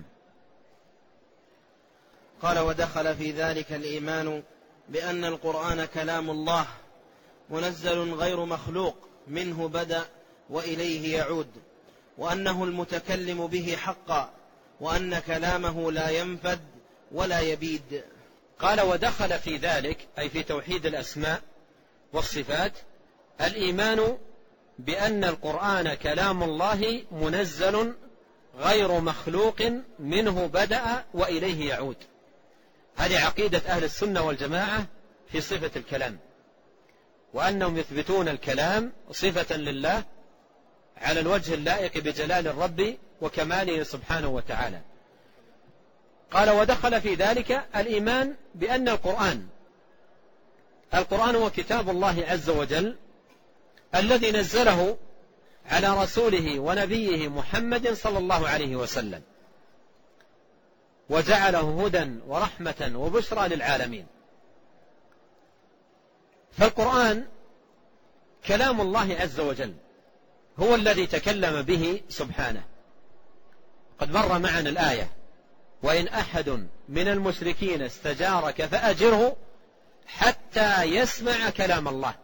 قال ودخل في ذلك الإيمان بأن القرآن كلام الله منزل غير مخلوق، منه بدأ وإليه يعود، وأنه المتكلم به حقا، وأن كلامه لا ينفد ولا يبيد. قال ودخل في ذلك أي في توحيد الأسماء والصفات الإيمان بأن القرآن كلام الله منزل غير مخلوق، منه بدأ وإليه يعود. هذه عقيدة أهل السنة والجماعة في صفة الكلام، وأنهم يثبتون الكلام صفة لله على الوجه اللائق بجلال الرب وكماله سبحانه وتعالى. قال ودخل في ذلك الإيمان بأن القرآن هو كتاب الله عز وجل الذي نزله على رسوله ونبيه محمد صلى الله عليه وسلم، وجعله هدى ورحمة وبشرى للعالمين. فالقرآن كلام الله عز وجل، هو الذي تكلم به سبحانه. قد مر معنا الآية وإن أحد من المشركين استجارك فأجره حتى يسمع كلام الله.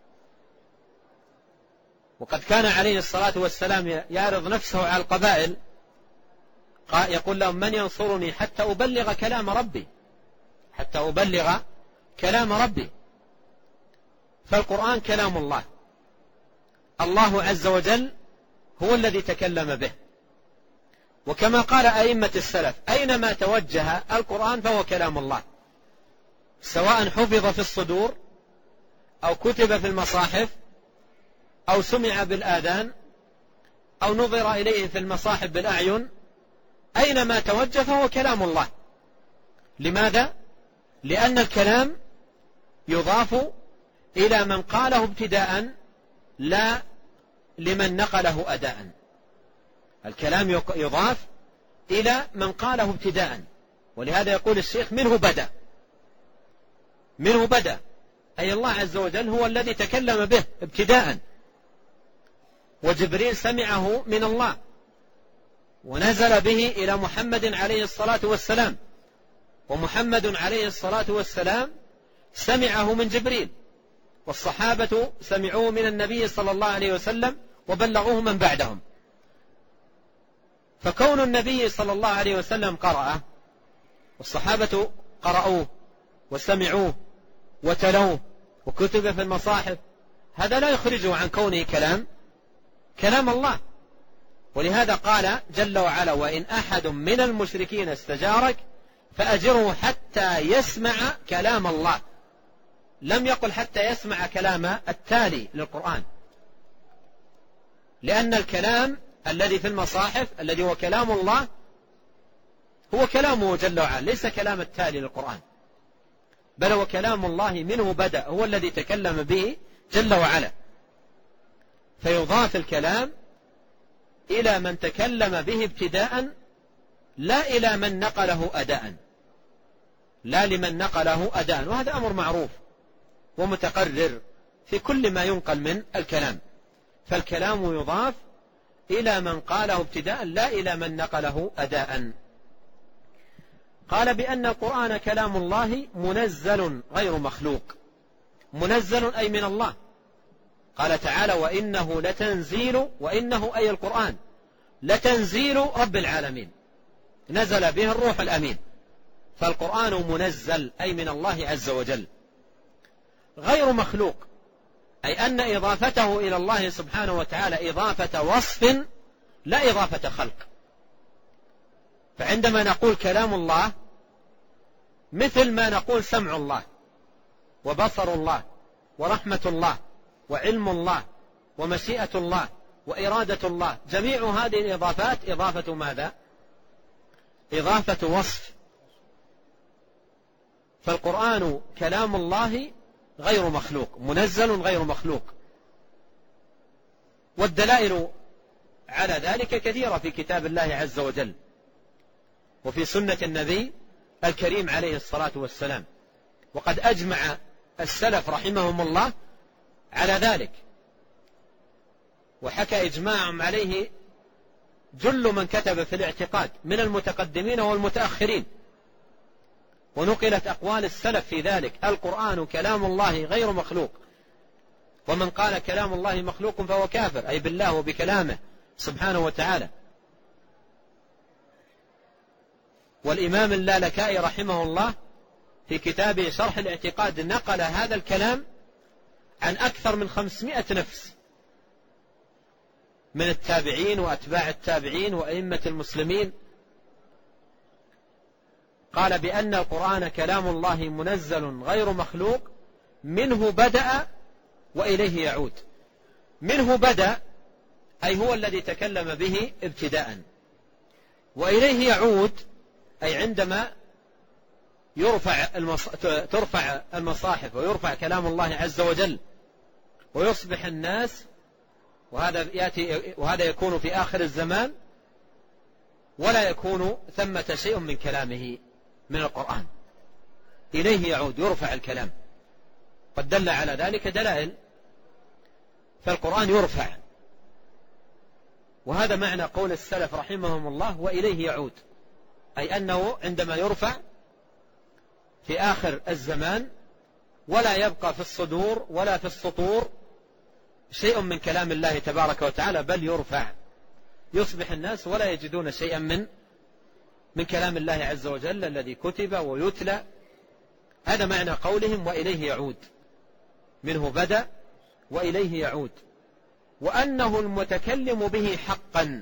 وقد كان عليه الصلاة والسلام يعرض نفسه على القبائل، يقول لهم من ينصرني حتى أبلغ كلام ربي، حتى أبلغ كلام ربي. فالقرآن كلام الله، الله عز وجل هو الذي تكلم به. وكما قال أئمة السلف أينما توجه القرآن فهو كلام الله، سواء حفظ في الصدور أو كتب في المصاحف أو سمع بالآذان أو نظر إليه في المصاحف بالأعين، أينما توجه فهو كلام الله. لماذا؟ لأن الكلام يضاف إلى من قاله ابتداء لا لمن نقله أداء. الكلام يضاف إلى من قاله ابتداء، ولهذا يقول الشيخ منه بدأ أي الله عز وجل هو الذي تكلم به ابتداء، وجبريل سمعه من الله ونزل به إلى محمد عليه الصلاة والسلام، ومحمد عليه الصلاة والسلام سمعه من جبريل، والصحابة سمعوه من النبي صلى الله عليه وسلم وبلغوه من بعدهم. فكون النبي صلى الله عليه وسلم قرأه والصحابة قرأوه وسمعوه وتلوه وكتب في المصاحف، هذا لا يخرجه عن كونه كلام الله. ولهذا قال جل وعلا وإن أحد من المشركين استجارك فأجره حتى يسمع كلام الله. لم يقل حتى يسمع كلام التالي للقرآن، لأن الكلام الذي في المصاحف الذي هو كلام الله هو كلامه جل وعلا، ليس كلام التالي للقرآن، بل هو كلام الله منه بدأ، هو الذي تكلم به جل وعلا. فيضاف الكلام إلى من تكلم به ابتداء لا إلى من نقله أداء، لا لمن نقله أداء، وهذا أمر معروف ومتقرر في كل ما ينقل من الكلام. فالكلام يضاف إلى من قاله ابتداء لا إلى من نقله أداء. قال بأن القرآن كلام الله منزل غير مخلوق، منزل أي من الله. قال تعالى وإنه لتنزيل، وإنه أي القرآن لتنزيل رب العالمين، نزل به الروح الأمين. فالقرآن منزل أي من الله عز وجل، غير مخلوق أي أن إضافته إلى الله سبحانه وتعالى إضافة وصف لا إضافة خلق. فعندما نقول كلام الله مثل ما نقول سمع الله، وبصر الله ورحمة الله وعلم الله ومشيئة الله وإرادة الله، جميع هذه الإضافات إضافة ماذا؟ إضافة وصف. فالقرآن كلام الله غير مخلوق، منزل غير مخلوق، والدلائل على ذلك كثيرة في كتاب الله عز وجل وفي سنة النبي الكريم عليه الصلاة والسلام، وقد أجمع السلف رحمهم الله على ذلك، وحكى إجماعهم عليه جل من كتب في الاعتقاد من المتقدمين والمتأخرين، ونقلت أقوال السلف في ذلك: القرآن كلام الله غير مخلوق، ومن قال كلام الله مخلوق فهو كافر، أي بالله وبكلامه سبحانه وتعالى. والإمام اللالكائي رحمه الله في كتابه شرح الاعتقاد نقل هذا الكلام عن أكثر من 500 نفس من التابعين وأتباع التابعين وأئمة المسلمين، قال بأن القرآن كلام الله منزل غير مخلوق، منه بدأ وإليه يعود. منه بدأ أي هو الذي تكلم به ابتداء، وإليه يعود أي عندما ترفع المصاحف ويرفع كلام الله عز وجل ويصبح الناس، وهذا يكون في آخر الزمان، ولا يكون ثمة شيء من كلامه من القرآن، إليه يعود يرفع الكلام. قد دل على ذلك دلائل، فالقرآن يرفع، وهذا معنى قول السلف رحمهم الله وإليه يعود، أي أنه عندما يرفع في آخر الزمان ولا يبقى في الصدور ولا في السطور شيء من كلام الله تبارك وتعالى، بل يرفع، يصبح الناس ولا يجدون شيئا من كلام الله عز وجل الذي كتب ويتلى. هذا معنى قولهم وإليه يعود، منه بدأ وإليه يعود، وأنه المتكلم به حقا،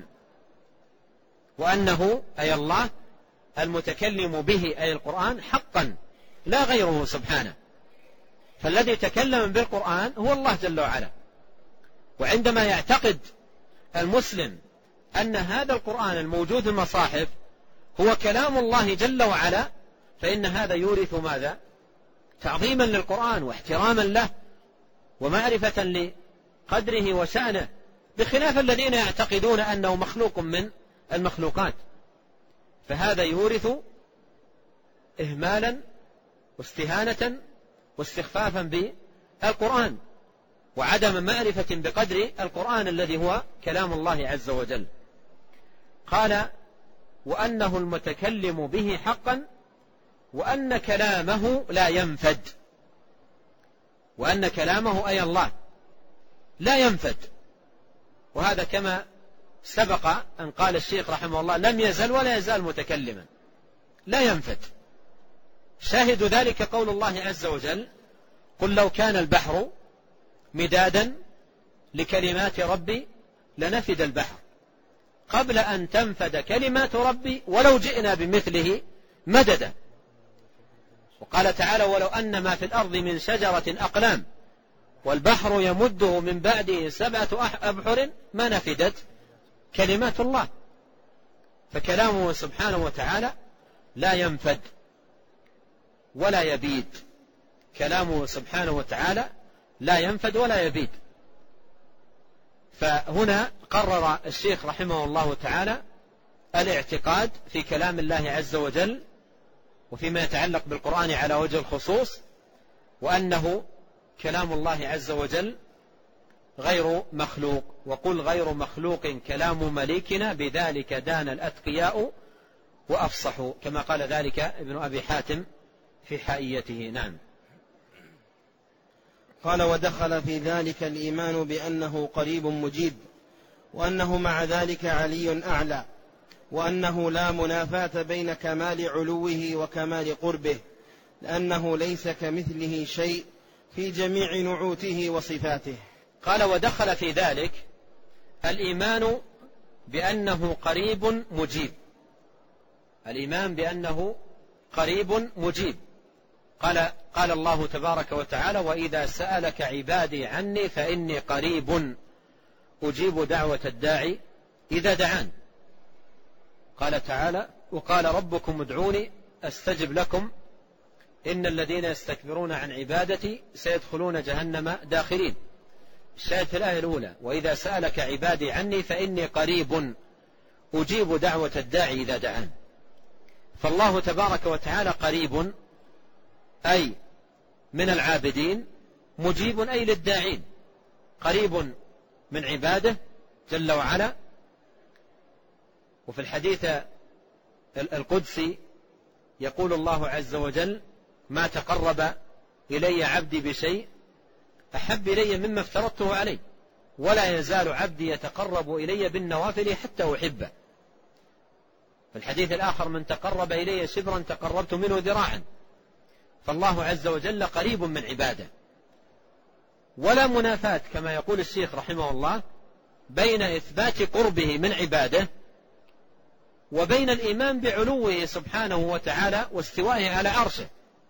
وأنه أي الله المتكلم به أي القرآن حقا لا غيره سبحانه، فالذي تكلم بالقرآن هو الله جل وعلا. وعندما يعتقد المسلم أن هذا القرآن الموجود في المصاحف هو كلام الله جل وعلا، فإن هذا يورث ماذا؟ تعظيما للقرآن واحتراما له ومعرفة لقدره وشأنه، بخلاف الذين يعتقدون أنه مخلوق من المخلوقات، فهذا يورث إهمالا واستهانة واستخفافا بالقرآن وعدم معرفة بقدر القرآن الذي هو كلام الله عز وجل. قال وأنه المتكلم به حقا، وأن كلامه لا ينفد، وأن كلامه أي الله لا ينفد، وهذا كما سبق أن قال الشيخ رحمه الله لم يزل ولا يزال متكلما لا ينفد. شاهد ذلك قول الله عز وجل قل لو كان البحر مدادا لكلمات ربي لنفد البحر قبل أن تنفد كلمات ربي ولو جئنا بمثله مددا. وقال تعالى ولو أن ما في الأرض من شجرة أقلام والبحر يمده من بعده 7 أبحر ما نفدت كلمات الله. فكلامه سبحانه وتعالى لا ينفد ولا يبيد، كلامه سبحانه وتعالى لا ينفد ولا يبيد. فهنا قرر الشيخ رحمه الله تعالى الاعتقاد في كلام الله عز وجل وفيما يتعلق بالقرآن على وجه الخصوص، وأنه كلام الله عز وجل غير مخلوق. وقل غير مخلوق كلام مليكنا بذلك دان الأتقياء وأفصحوا، كما قال ذلك ابن أبي حاتم في حائيته. نعم. قال ودخل في ذلك الإيمان بأنه قريب مجيب، وأنه مع ذلك علي أعلى، وأنه لا منافاة بين كمال علوه وكمال قربه، لأنه ليس كمثله شيء في جميع نعوته وصفاته. قال ودخل في ذلك الإيمان بأنه قريب مجيب، الإيمان بأنه قريب مجيب، قال الله تبارك وتعالى: وإذا سألك عبادي عني فإني قريب أجيب دعوة الداعي إذا دعان. قال تعالى: وقال ربكم ادعوني أستجب لكم إن الذين يستكبرون عن عبادتي سيدخلون جهنم داخرين. الشاهد في الآية الأولى: وإذا سألك عبادي عني فإني قريب أجيب دعوة الداعي إذا دعان. فالله تبارك وتعالى قريب أي من العابدين، مجيب أي للداعين، قريب من عباده جل وعلا. وفي الحديث القدسي يقول الله عز وجل: ما تقرب إلي عبدي بشيء أحب إلي مما افترضته عليه، ولا يزال عبدي يتقرب إلي بالنوافل حتى أحبه. في الحديث الآخر: من تقرب إلي شبرا تقربت منه ذراعا. فالله عز وجل قريب من عباده، ولا منافاة كما يقول الشيخ رحمه الله بين إثبات قربه من عباده وبين الإيمان بعلوه سبحانه وتعالى واستوائه على عرشه.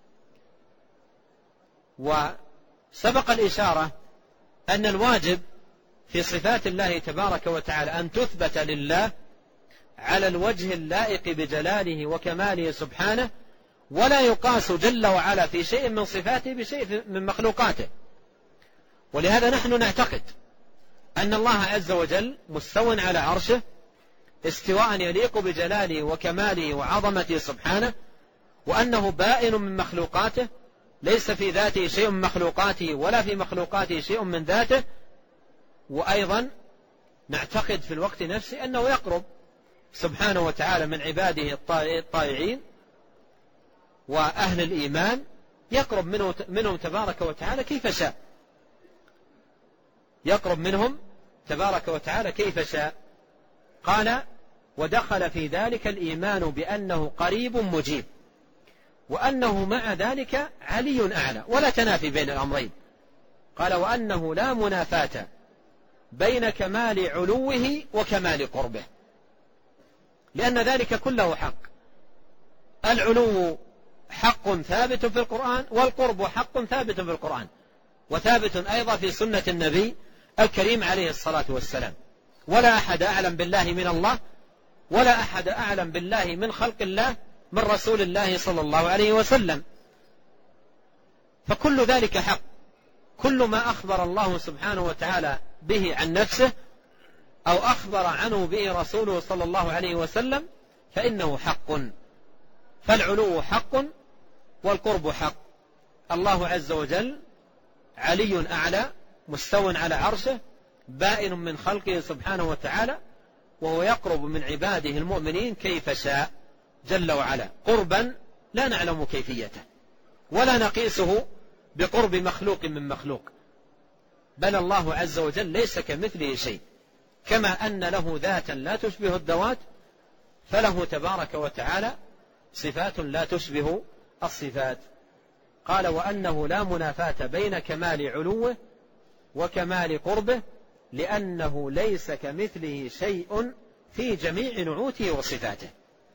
وسبق الإشارة أن الواجب في صفات الله تبارك وتعالى أن تثبت لله على الوجه اللائق بجلاله وكماله سبحانه، ولا يقاس جل وعلا في شيء من صفاته بشيء من مخلوقاته. ولهذا نحن نعتقد أن الله عز وجل مستو على عرشه استواء يليق بجلاله وكماله وعظمته سبحانه، وأنه بائن من مخلوقاته، ليس في ذاته شيء من مخلوقاته ولا في مخلوقاته شيء من ذاته. وأيضا نعتقد في الوقت نفسه أنه يقرب سبحانه وتعالى من عباده الطائعين وأهل الإيمان، يقرب منهم تبارك وتعالى كيف شاء، يقرب منهم تبارك وتعالى كيف شاء. قال: ودخل في ذلك الإيمان بأنه قريب مجيب، وأنه مع ذلك علي أعلى، ولا تنافي بين الأمرين. قال: وأنه لا منافاة بين كمال علوه وكمال قربه، لأن ذلك كله حق. العلو حق ثابت في القرآن، والقرب حق ثابت في القرآن، وثابت أيضا في سنة النبي الكريم عليه الصلاة والسلام. ولا أحد أعلم بالله من الله، ولا أحد أعلم بالله من خلق الله من رسول الله صلى الله عليه وسلم. فكل ذلك حق، كل ما أخبر الله سبحانه وتعالى به عن نفسه أو أخبر عنه به رسوله صلى الله عليه وسلم فإنه حق. فالعلو حق والقرب حق. الله عز وجل علي أعلى، مستو على عرشه، بائن من خلقه سبحانه وتعالى، وهو يقرب من عباده المؤمنين كيف شاء جل وعلا، قربا لا نعلم كيفيته ولا نقيسه بقرب مخلوق من مخلوق، بل الله عز وجل ليس كمثله شيء. كما أن له ذاتا لا تشبه الذوات، فله تبارك وتعالى صفات لا تشبه الصفات. قال: وأنه لا منافاة بين كمال علوه وكمال قربه، لأنه ليس كمثله شيء في جميع نعوته وصفاته.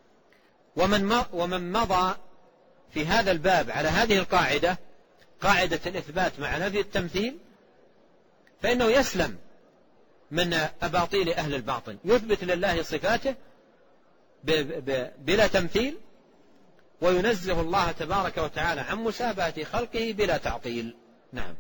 ومن مضى في هذا الباب على هذه القاعدة، قاعدة الإثبات مع نفي التمثيل، فإنه يسلم من أباطيل أهل الباطل، يثبت لله صفاته بلا تمثيل، وينزه الله تبارك وتعالى عن مشابهة خلقه بلا تعطيل. نعم.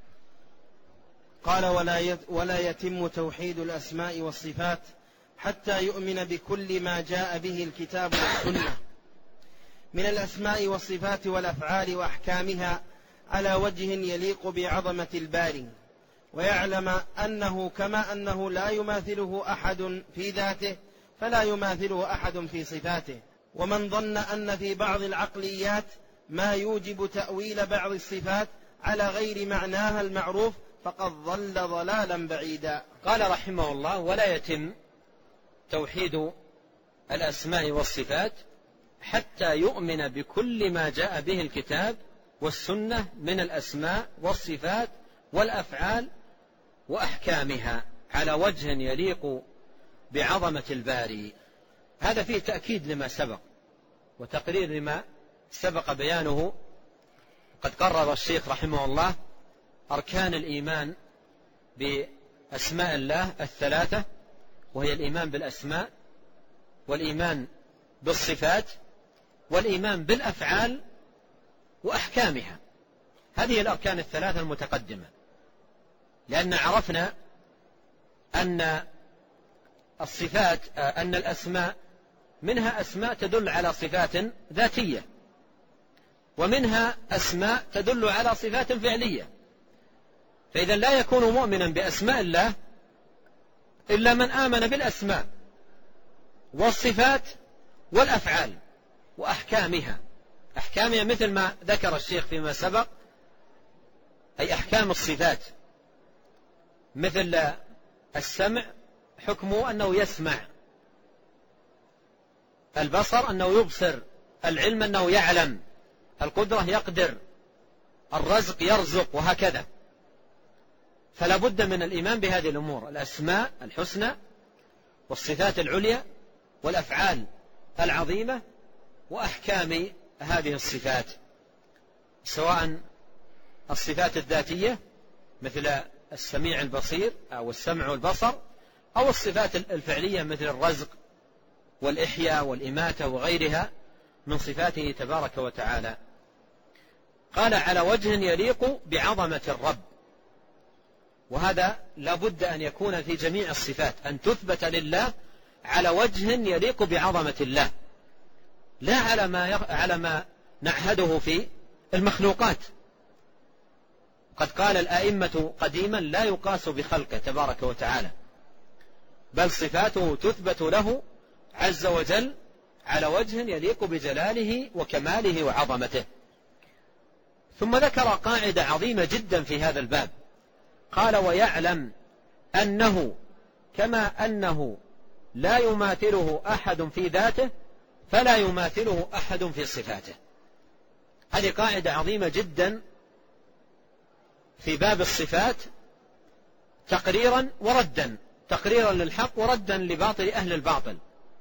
قال: ولا يتم توحيد الأسماء والصفات حتى يؤمن بكل ما جاء به الكتاب والسنة من الأسماء والصفات والأفعال وأحكامها على وجه يليق بعظمة الباري، ويعلم أنه كما أنه لا يماثله أحد في ذاته فلا يماثله أحد في صفاته. ومن ظن أن في بعض العقليات ما يوجب تأويل بعض الصفات على غير معناها المعروف فقد ضل ضلالا بعيدا. قال رحمه الله: ولا يتم توحيد الأسماء والصفات حتى يؤمن بكل ما جاء به الكتاب والسنة من الأسماء والصفات والأفعال وأحكامها على وجه يليق بعظمة الباري. هذا فيه تأكيد لما سبق وتقرير لما سبق بيانه قد قرر الشيخ رحمه الله أركان الإيمان بأسماء الله الثلاثة، وهي الإيمان بالأسماء، والإيمان بالصفات، والإيمان بالأفعال وأحكامها. هذه الأركان الثلاثة المتقدمة، لأن عرفنا أن الصفات أن الأسماء منها أسماء تدل على صفات ذاتية، ومنها أسماء تدل على صفات فعلية. فإذا لا يكون مؤمنا بأسماء الله إلا من آمن بالأسماء والصفات والأفعال وأحكامها. أحكامها مثل ما ذكر الشيخ فيما سبق، أي أحكام الصفات، مثل السمع حكمه أنه يسمع، البصر أنه يبصر، العلم أنه يعلم، القدرة يقدر، الرزق يرزق، وهكذا. فلا بد من الإيمان بهذه الأمور: الأسماء الحسنى، والصفات العليا، والأفعال العظيمة، وأحكام هذه الصفات، سواء الصفات الذاتية مثل السميع البصير أو السمع والبصر، أو الصفات الفعلية مثل الرزق والإحياء والإماتة وغيرها من صفاته تبارك وتعالى. قال: على وجه يليق بعظمة الرب. وهذا لا بد أن يكون في جميع الصفات، أن تثبت لله على وجه يليق بعظمة الله، لا على ما نعهده في المخلوقات. قد قال الآئمة قديما: لا يقاس بخلقه تبارك وتعالى، بل صفاته تثبت له عز وجل على وجه يليق بجلاله وكماله وعظمته. ثم ذكر قاعدة عظيمة جدا في هذا الباب، قال: ويعلم أنه كما أنه لا يماثله أحد في ذاته فلا يماثله أحد في صفاته. هذه قاعدة عظيمة جدا في باب الصفات، تقريرا وردا، تقريرا للحق وردا لباطل أهل الباطل.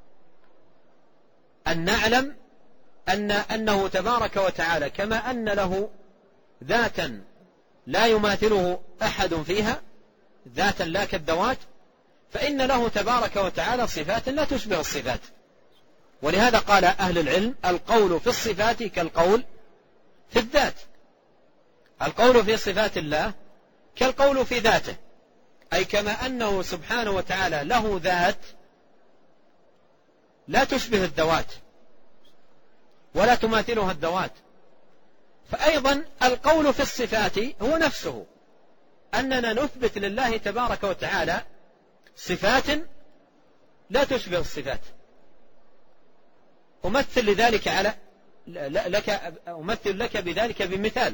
أن نعلم أنه تبارك وتعالى كما أن له ذاتا لا يماثله أحد فيها، ذاتا لا كالذوات، فإن له تبارك وتعالى صفات لا تشبه الصفات. ولهذا قال أهل العلم: القول في الصفات كالقول في الذات. القول في صفات الله كالقول في ذاته، أي كما أنه سبحانه وتعالى له ذات لا تشبه الذوات ولا تماثلها الذوات، فأيضا القول في الصفات هو نفسه، أننا نثبت لله تبارك وتعالى صفات لا تشبه الصفات. أمثل لك بذلك بمثال.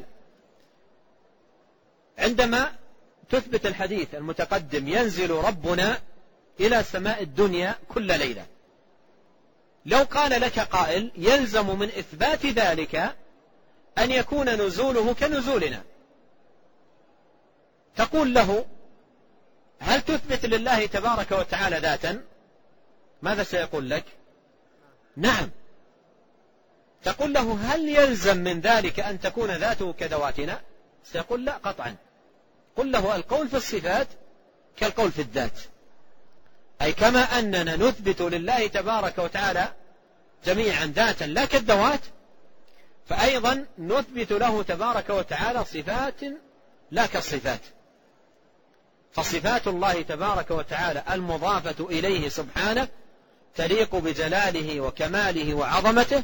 عندما تثبت الحديث المتقدم: ينزل ربنا إلى سماء الدنيا كل ليلة، لو قال لك قائل: يلزم من إثبات ذلك أن يكون نزوله كنزولنا، تقول له: هل تثبت لله تبارك وتعالى ذاتا؟ ماذا سيقول لك؟ نعم. تقول له: هل يلزم من ذلك أن تكون ذاته كذواتنا؟ سيقول: لا قطعا. قل له: القول في الصفات كالقول في الذات، أي كما أننا نثبت لله تبارك وتعالى جميعا ذاتا لا كالذوات، فأيضا نثبت له تبارك وتعالى صفات لا كالصفات. فصفات الله تبارك وتعالى المضافة إليه سبحانه تليق بجلاله وكماله وعظمته،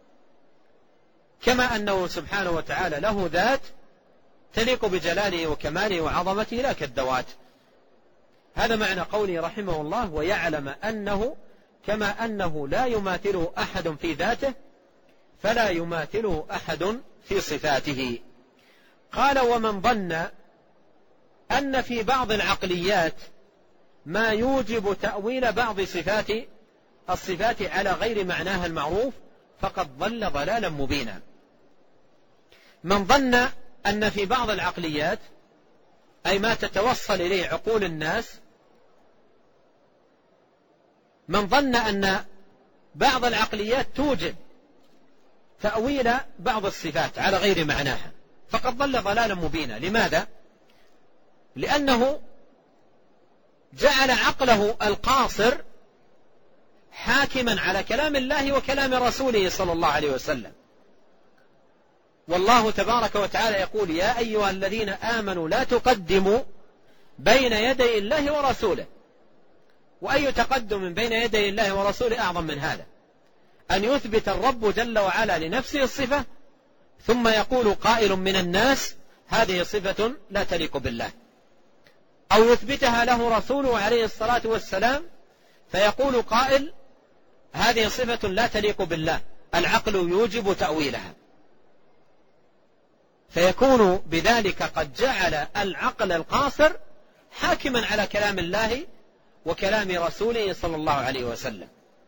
كما أنه سبحانه وتعالى له ذات تليق بجلاله وكماله وعظمته لا كالذوات. هذا معنى قوله رحمه الله: ويعلم أنه كما أنه لا يماثله أحد في ذاته فلا يماثله أحد في صفاته. قال: ومن ظن أن في بعض العقليات ما يوجب تأويل بعض الصفات على غير معناها المعروف فقد ضل ضلالا مبينا. من ظن أن في بعض العقليات، أي ما تتوصل إليه عقول الناس، من ظن أن بعض العقليات توجب تأويل بعض الصفات على غير معناها، فقد ضل ضلالا مبينا. لماذا؟ لأنه جعل عقله القاصر حاكما على كلام الله وكلام رسوله صلى الله عليه وسلم. والله تبارك وتعالى يقول: يا أيها الذين آمنوا لا تقدموا بين يدي الله ورسوله. وأي تقدم بين يدي الله ورسوله أعظم من هذا؟ أن يثبت الرب جل وعلا لنفسه الصفة ثم يقول قائل من الناس: هذه صفة لا تليق بالله. أو يثبتها له رسوله عليه الصلاة والسلام فيقول قائل: هذه صفة لا تليق بالله، العقل يوجب تأويلها. فيكون بذلك قد جعل العقل القاصر حاكما على كلام الله وكلام رسوله صلى الله عليه وسلم.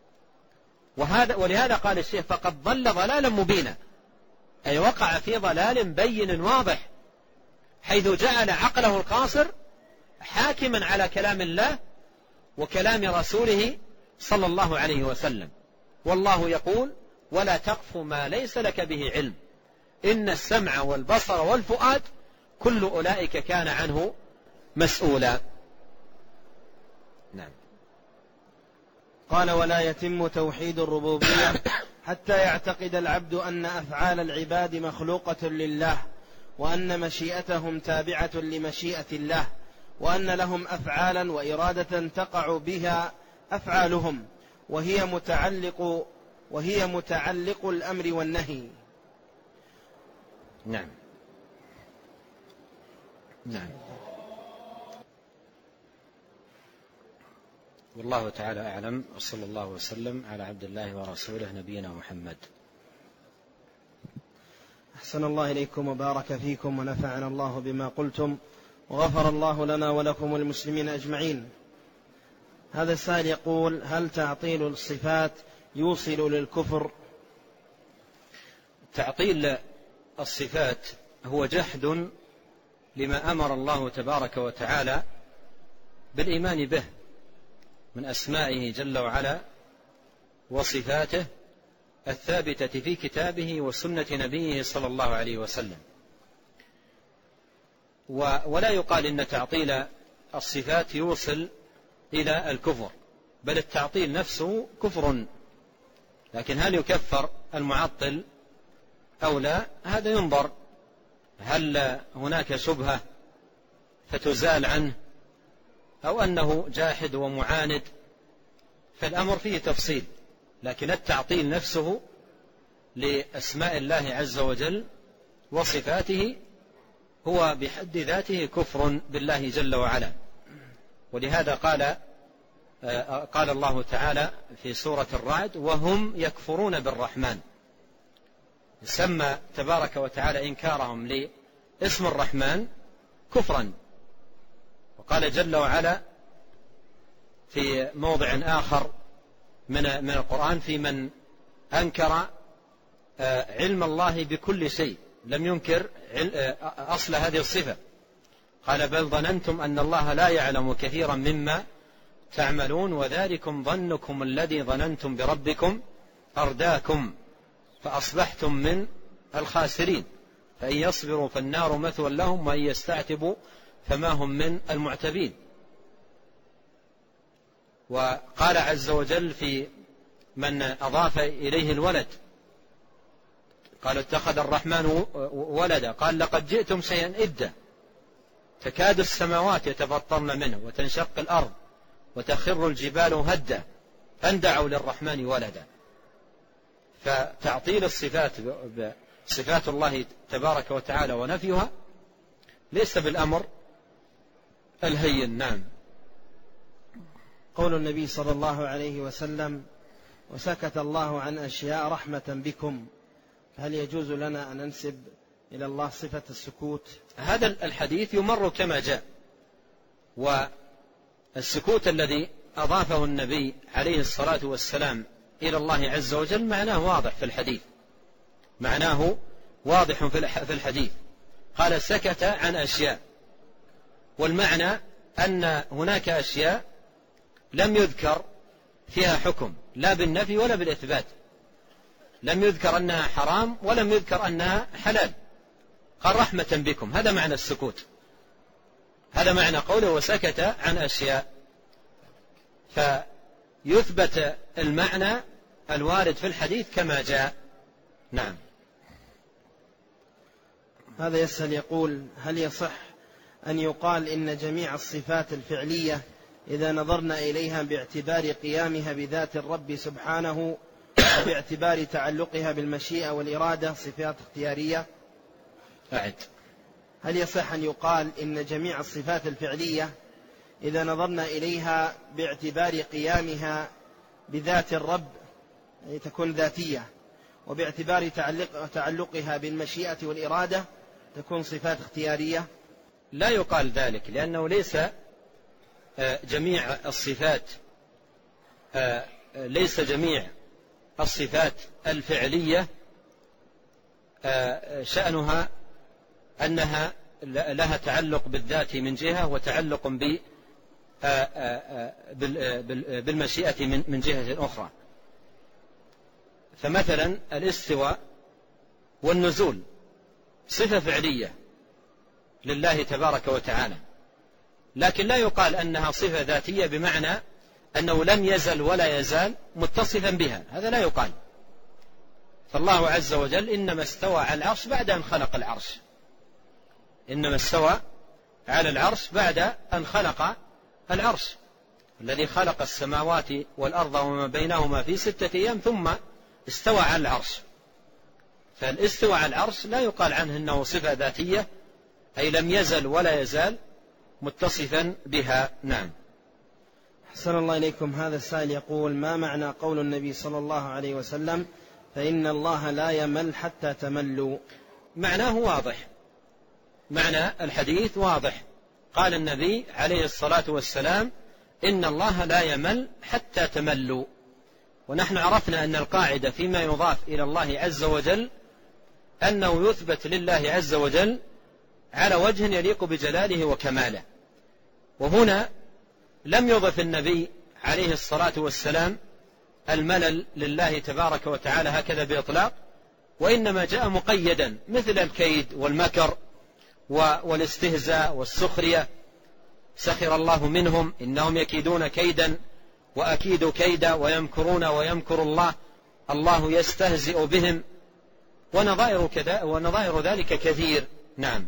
ولهذا قال الشيخ: فقد ضل ضلالا مبينا، أي وقع في ضلال بين واضح، حيث جعل عقله القاصر حاكما على كلام الله وكلام رسوله صلى الله عليه وسلم. والله يقول: ولا تقف ما ليس لك به علم إن السمع والبصر والفؤاد كل أولئك كان عنه مسؤولا. نعم. قال: ولا يتم توحيد الربوبية حتى يعتقد العبد أن أفعال العباد مخلوقة لله، وأن مشيئتهم تابعة لمشيئة الله، وأن لهم أفعالا وإرادة تقع بها أفعالهم، وهي متعلق الأمر والنهي. نعم. نعم. والله تعالى أعلم، وصلى الله وسلم على عبد الله ورسوله نبينا محمد. أحسن الله إليكم وبارك فيكم ونفعنا الله بما قلتم، وغفر الله لنا ولكم والمسلمين أجمعين. هذا السائل يقول: هل تعطيل الصفات يوصل للكفر؟ تعطيل الصفات هو جحد لما أمر الله تبارك وتعالى بالإيمان به من أسمائه جل وعلا وصفاته الثابتة في كتابه وسنة نبيه صلى الله عليه وسلم. ولا يقال إن تعطيل الصفات يوصل إلى الكفر، بل التعطيل نفسه كفر. لكن هل يكفر المعطل أو لا؟ هذا ينظر. هل هناك شبهة فتزال عنه، أو أنه جاحد ومعاند، فالأمر فيه تفصيل. لكن التعطيل نفسه لأسماء الله عز وجل وصفاته هو بحد ذاته كفر بالله جل وعلا. ولهذا قال الله تعالى في سورة الرعد: وهم يكفرون بالرحمن. سمى تبارك وتعالى إنكارهم لاسم الرحمن كفرا. وقال جل وعلا في موضع آخر من القرآن في من أنكر علم الله بكل شيء، لم ينكر أصل هذه الصفة، قال: بل ظننتم أن الله لا يعلم كثيرا مما تعملون وذلكم ظنكم الذي ظننتم بربكم أرداكم فأصبحتم من الخاسرين فإن يصبروا فالنار مثوى لهم وإن يستعتبوا فما هم من المعتبين. وقال عز وجل في من أضاف إليه الولد، قال: اتخذ الرحمن ولدا، قال: لقد جئتم شيئا إدا تكاد السماوات يتفطرن منه وتنشق الأرض وتخر الجبال هدا أن دعوا للرحمن ولدا. فتعطيل الصفات صفات الله تبارك وتعالى ونفيها ليس بالأمر الهين. نعم. قول النبي صلى الله عليه وسلم: وسكت الله عن أشياء رحمة بكم، هل يجوز لنا أن ننسب إلى الله صفة السكوت؟ هذا الحديث يمر كما جاء، والسكوت الذي أضافه النبي عليه الصلاة والسلام إلى الله عز وجل معناه واضح في الحديث، معناه واضح في الحديث. قال: سكت عن أشياء، والمعنى أن هناك أشياء لم يذكر فيها حكم لا بالنفي ولا بالإثبات، لم يذكر أنها حرام ولم يذكر أنها حلال. قال رحمة بكم، هذا معنى السكوت، هذا معنى قوله وسكت عن أشياء. فيثبت المعنى الوارد في الحديث كما جاء. نعم. هذا يسأل يقول هل يصح أن يقال إن جميع الصفات الفعلية إذا نظرنا إليها باعتبار قيامها بذات الرب سبحانه وباعتبار تعلقها بالمشيئة والإرادة صفات اختيارية؟ أعد. هل يصح أن يقال إن جميع الصفات الفعلية إذا نظرنا إليها باعتبار قيامها بذات الرب تكون ذاتية، وباعتبار تعلقها بالمشيئة والإرادة تكون صفات اختيارية؟ لا يقال ذلك، لأنه ليس جميع الصفات الفعلية شأنها أنها لها تعلق بالذات من جهة وتعلق بالمشيئة من جهة أخرى. فمثلا الاستواء والنزول صفة فعلية لله تبارك وتعالى، لكن لا يقال أنها صفة ذاتية بمعنى أنه لم يزل ولا يزال متصفا بها، هذا لا يقال. فالله عز وجل إنما استوى على العرش بعد أن خلق العرش، إنما استوى على العرش بعد أن خلق العرش، الذي خلق السماوات والأرض وما بينهما في 6 أيام ثم استوى على العرش. فالاستوى على العرش لا يقال عنه أنه صفة ذاتية، أي لم يزل ولا يزال متصفا بها. نعم. أحسن الله إليكم. هذا السائل يقول ما معنى قول النبي صلى الله عليه وسلم فإن الله لا يمل حتى تملوا؟ معناه واضح، معنى الحديث واضح. قال النبي عليه الصلاة والسلام إن الله لا يمل حتى تملوا. ونحن عرفنا أن القاعدة فيما يضاف إلى الله عز وجل أنه يثبت لله عز وجل على وجه يليق بجلاله وكماله. وهنا لم يضف النبي عليه الصلاة والسلام الملل لله تبارك وتعالى هكذا بإطلاق، وإنما جاء مقيدا مثل الكيد والمكر والاستهزاء والسخرية. سخر الله منهم إنهم يكيدون كيدا وأكيد كيدا ويمكرون ويمكر الله الله يستهزئ بهم، ونظائر ذلك كثير. نعم.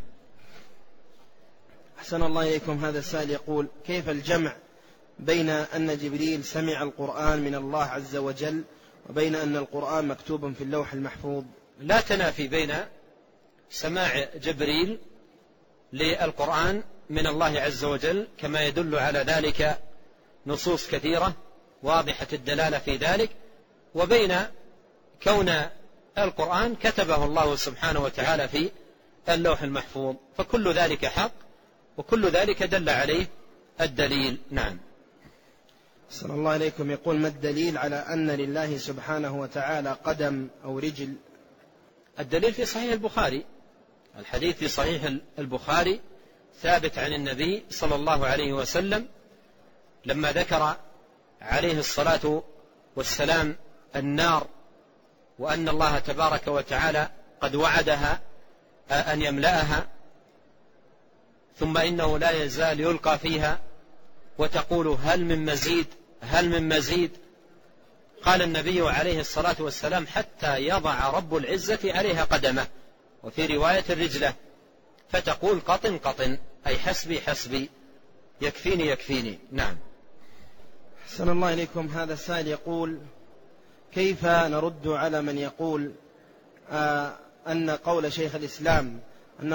أحسن الله إليكم. هذا السائل يقول كيف الجمع بين أن جبريل سمع القرآن من الله عز وجل وبين أن القرآن مكتوب في اللوح المحفوظ؟ لا تنافي بين سماع جبريل للقرآن من الله عز وجل، كما يدل على ذلك نصوص كثيرة واضحة الدلالة في ذلك، وبين كون القرآن كتبه الله سبحانه وتعالى في اللوح المحفوظ، فكل ذلك حق وكل ذلك دل عليه الدليل. نعم. صلى الله عليكم. يقول ما الدليل على أن لله سبحانه وتعالى قدم أو رجل؟ الدليل في صحيح البخاري، الحديث في صحيح البخاري ثابت عن النبي صلى الله عليه وسلم لما ذكر عليه الصلاة والسلام النار وأن الله تبارك وتعالى قد وعدها أن يملأها، ثم إنه لا يزال يلقى فيها وتقول هل من مزيد هل من مزيد. قال النبي عليه الصلاة والسلام حتى يضع رب العزة عليها قدمه، وفي رواية رجله، فتقول قطن قطن، أي حسبي حسبي، يكفيني يكفيني. نعم. أحسن الله إليكم. هذا السائل يقول كيف نرد على من يقول أن قول شيخ الإسلام إن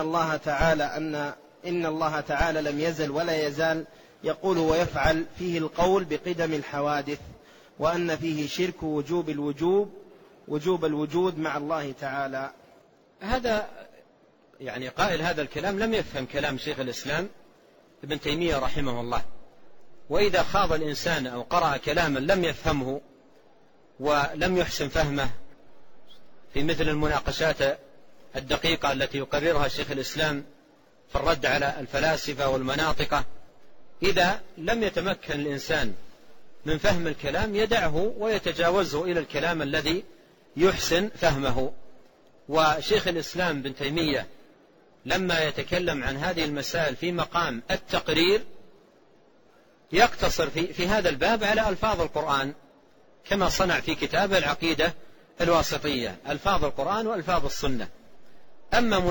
الله تعالى لم يزل ولا يزال يقول ويفعل فيه القول بقدم الحوادث، وأن فيه شرك وجوب الوجود مع الله تعالى؟ هذا يعني قائل هذا الكلام لم يفهم كلام شيخ الإسلام ابن تيمية رحمه الله. وإذا خاض الإنسان أو قرأ كلاما لم يفهمه ولم يحسن فهمه في مثل المناقشات الدقيقة التي يقررها شيخ الإسلام في الرد على الفلاسفة والمناطقة، إذا لم يتمكن الإنسان من فهم الكلام يدعه ويتجاوزه إلى الكلام الذي يحسن فهمه. وشيخ الإسلام ابن تيمية لما يتكلم عن هذه المسائل في مقام التقرير يقتصر في هذا الباب على ألفاظ القرآن، كما صنع في كتاب العقيدة الواسطية، ألفاظ القرآن وألفاظ السنة. أما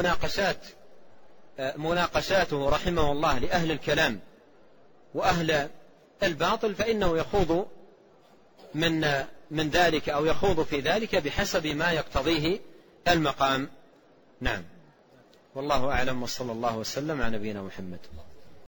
مناقشاته رحمه الله لأهل الكلام وأهل الباطل فإنه يخوض من ذلك أو يخوض في ذلك بحسب ما يقتضيه المقام. نعم، والله أعلم، وصلى الله وسلم على نبينا محمد.